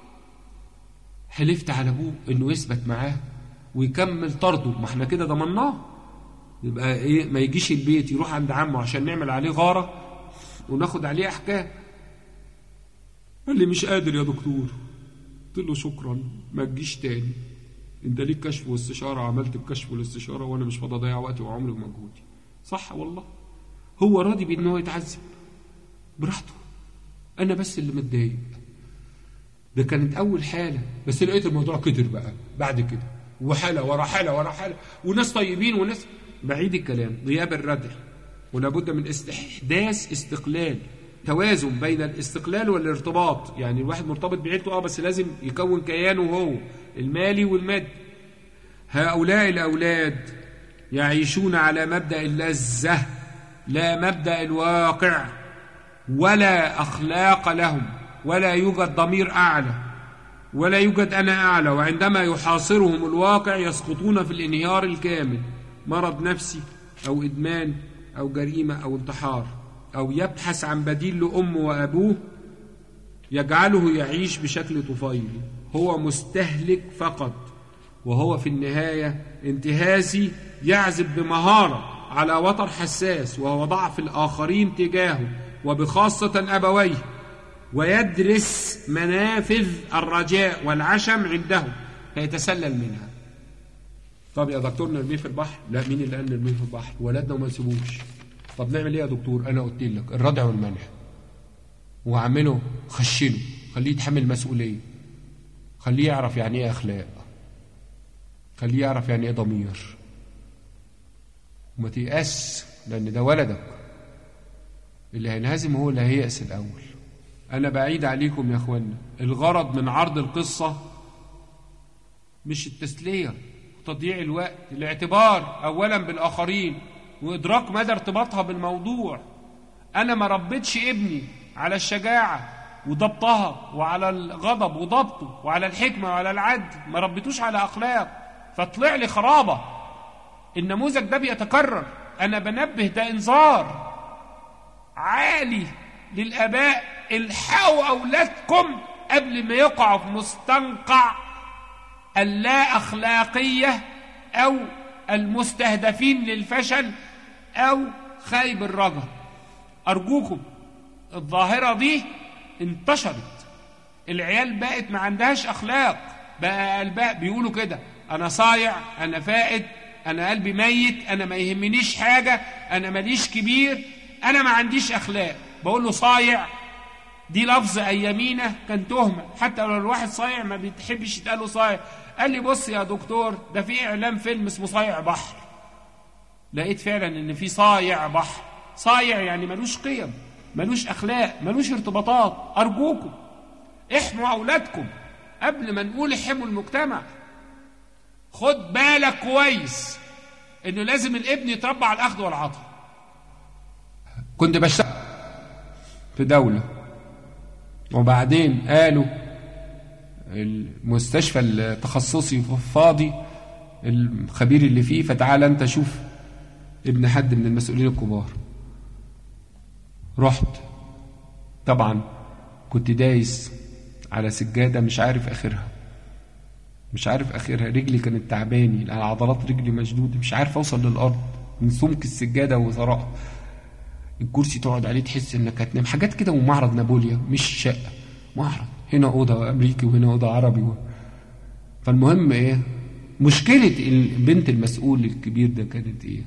Speaker 2: حلفت على أبوه إنه يثبت معاه ويكمل طرده، ما احنا كده ضمناه. يبقى إيه؟ ما يجيش البيت يروح عند عمه عشان نعمل عليه غارة وناخد عليه أحكام. قال لي مش قادر يا دكتور. قلت له شكرا، ما تجيش تاني، انت ليك كشف واستشارة، عملت الكشف والاستشارة وانا مش فاضي اضيع وقتي وعمري ومجهودي. صح والله، هو راضي بان هو يتعذب براحته، انا بس اللي متضايق. ده كانت اول حالة، بس لقيت الموضوع كتر بقى بعد كده، وحالة ورا حالة ورا حالة، وناس طيبين وناس. بعيد الكلام، غياب الردع، ولابد من استحداث استقلال، توازن بين الاستقلال والارتباط. يعني الواحد مرتبط بعيلته بس لازم يكون كيانه هو المالي والمادي. هؤلاء الأولاد يعيشون على مبدأ اللذة لا مبدأ الواقع، ولا أخلاق لهم، ولا يوجد ضمير أعلى، ولا يوجد أنا أعلى. وعندما يحاصرهم الواقع يسقطون في الانهيار الكامل، مرض نفسي أو إدمان أو جريمة أو انتحار، أو يبحث عن بديل لأمه وأبوه يجعله يعيش بشكل طفيلي. هو مستهلك فقط، وهو في النهاية انتهازي يعزف بمهارة على وتر حساس وهو ضعف الآخرين تجاهه، وبخاصة أبويه، ويدرس منافذ الرجاء والعشم عندهم فيتسلل منها. طب يا دكتور نرميه في البحر؟ لا، مين اللي قال نرميه في البحر؟ ولدنا وما نسيبوش. طب نعمل ايه يا دكتور؟ انا قلت لك الردع والمنع، واعمله خشله، خليه يتحمل مسؤوليه، خليه يعرف يعني ايه اخلاق، خليه يعرف يعني ايه ضمير، وما تيأس، لان ده ولدك. اللي هينهزم هو اللي هيأس الاول. انا بعيد عليكم يا اخوانا، الغرض من عرض القصه مش التسليه وتضييع الوقت، الاعتبار اولا بالاخرين وإدراك مدى ارتباطها بالموضوع. أنا ما ربيتش ابني على الشجاعة وضبطها، وعلى الغضب وضبطه، وعلى الحكمة وعلى العدل، ما ربيتوش على أخلاق، فطلع لي خرابة. النموذج ده بيتكرر. أنا بنبه، ده إنذار عالي للآباء، الحقوا أولادكم قبل ما يقعوا في مستنقع اللا أخلاقية أو المستهدفين للفشل أو خيب الرجاء. أرجوكم، الظاهرة دي انتشرت، العيال بقت ما عندهاش أخلاق، بقى قلبها بيقولوا كده، أنا صايع، أنا فائد، أنا قلبي ميت، أنا ما يهمنيش حاجة، أنا ماليش كبير، أنا ما عنديش أخلاق. بقول له صايع دي لفظ أيامينا كان تهمة، حتى لو الواحد صايع ما بتحبش يتقاله صايع. قال لي بص يا دكتور، ده في إعلان فيلم اسمه صايع بحر. لقيت فعلا إن في صايع بحر. صايع يعني ملوش قيم، ملوش أخلاق، ملوش ارتباطات. أرجوكم احموا أولادكم قبل ما نقول احموا المجتمع. خد بالك كويس إنه لازم الابن يتربى على الأخذ والعطاء. كنت بشتغل في دولة، وبعدين قالوا المستشفى التخصصي فاضي، الخبير اللي فيه، فتعال انت شوف ابن حد من المسؤولين الكبار. رحت، طبعا كنت دايس على سجادة مش عارف اخرها، رجلي كانت تعباني، عضلات رجلي مشدودة، مش عارف اوصل للارض من سمك السجادة وثراء. الكرسي تقعد عليه تحس انك هتنام، حاجات كده. ومعرض نابليا، مش شقة، معرض، هنا اوضه امريكي وهنا اوضه عربي فالمهم ايه، مشكله البنت المسؤول الكبير ده كانت ايه؟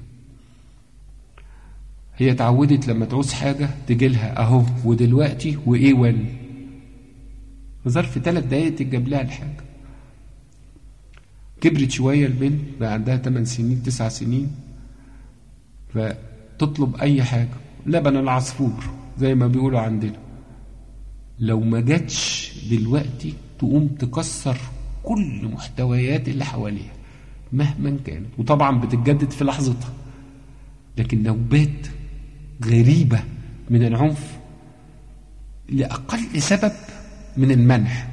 Speaker 2: هي اتعودت لما تعوز حاجه تجي لها اهو ودلوقتي وايه في ظرف 3 دقايق تجيب لها الحاجه. كبرت شويه البنت، بقى عندها 8 سنين 9 سنين، فتطلب اي حاجه، لبن العصفور زي ما بيقولوا عندنا. لو ما جاتش دلوقتي تقوم تكسر كل محتويات اللي حواليها مهما كانت، وطبعا بتتجدد في لحظتها. لكن نوبات غريبة من العنف لأقل سبب من المنع.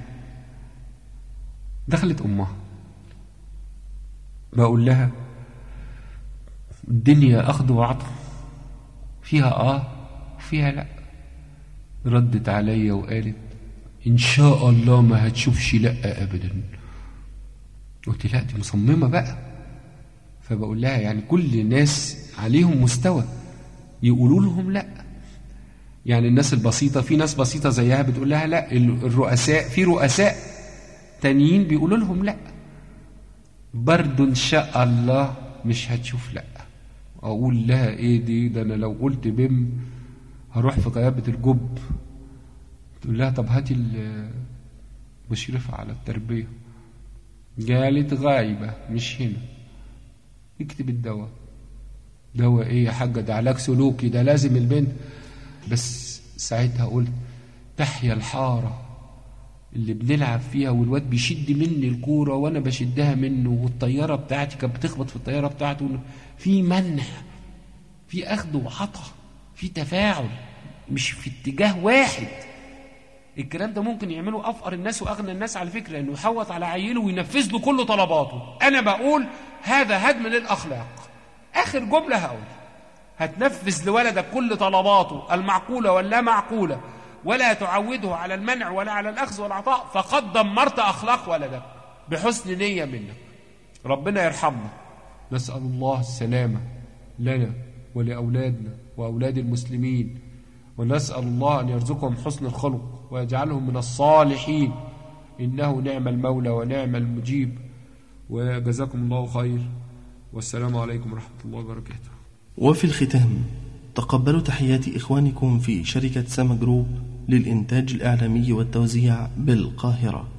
Speaker 2: دخلت أمها، بقول لها الدنيا أخذ وعطا، فيها وفيها لا. ردت عليا وقالت إن شاء الله ما هتشوفش لأ أبدا. قلت لا دي مصممة بقى. فبقول لها يعني كل الناس عليهم مستوى يقولوا لهم لأ. يعني الناس البسيطة، في ناس بسيطة زيها بتقول لها لأ. الرؤساء، في رؤساء تانيين بيقولوا لهم لأ. برضو إن شاء الله مش هتشوف لأ. أقول لها إيه دي؟ ده أنا لو قلت بم هروح في غيابة الجب. تقول لها طب هاتي المشرفة على التربية. قالت غايبة مش هنا. اكتب الدواء. دواء ايه يا حاجة؟ ده علاج سلوكي، ده لازم البنت. بس ساعتها قلت تحيا الحارة اللي بنلعب فيها والواد بيشد مني الكورة وانا بشدها منه، والطيارة بتاعتي كانت بتخبط في الطيارة بتاعته. في منع، في اخذ وعطا، في تفاعل، مش في اتجاه واحد. الكلام ده ممكن يعمله افقر الناس واغنى الناس على فكرة، انه يحوط على عيله وينفذ له كل طلباته. انا بقول هذا هدم للاخلاق. اخر جملة هقول هتنفذ لولدك كل طلباته المعقولة واللا معقولة، ولا تعوده على المنع ولا على الأخذ والعطاء، فقد دمرت أخلاق ولدك بحسن نية منك. ربنا يرحمنا. نسأل الله السلامة لنا ولأولادنا وأولاد المسلمين، ونسأل الله أن يرزقهم حسن الخلق ويجعلهم من الصالحين، إنه نعم المولى ونعم المجيب. وجزاكم الله خير، والسلام عليكم ورحمة الله وبركاته.
Speaker 1: وفي الختام تقبلوا تحيات إخوانكم في شركة سما جروب للإنتاج الإعلامي والتوزيع بالقاهرة.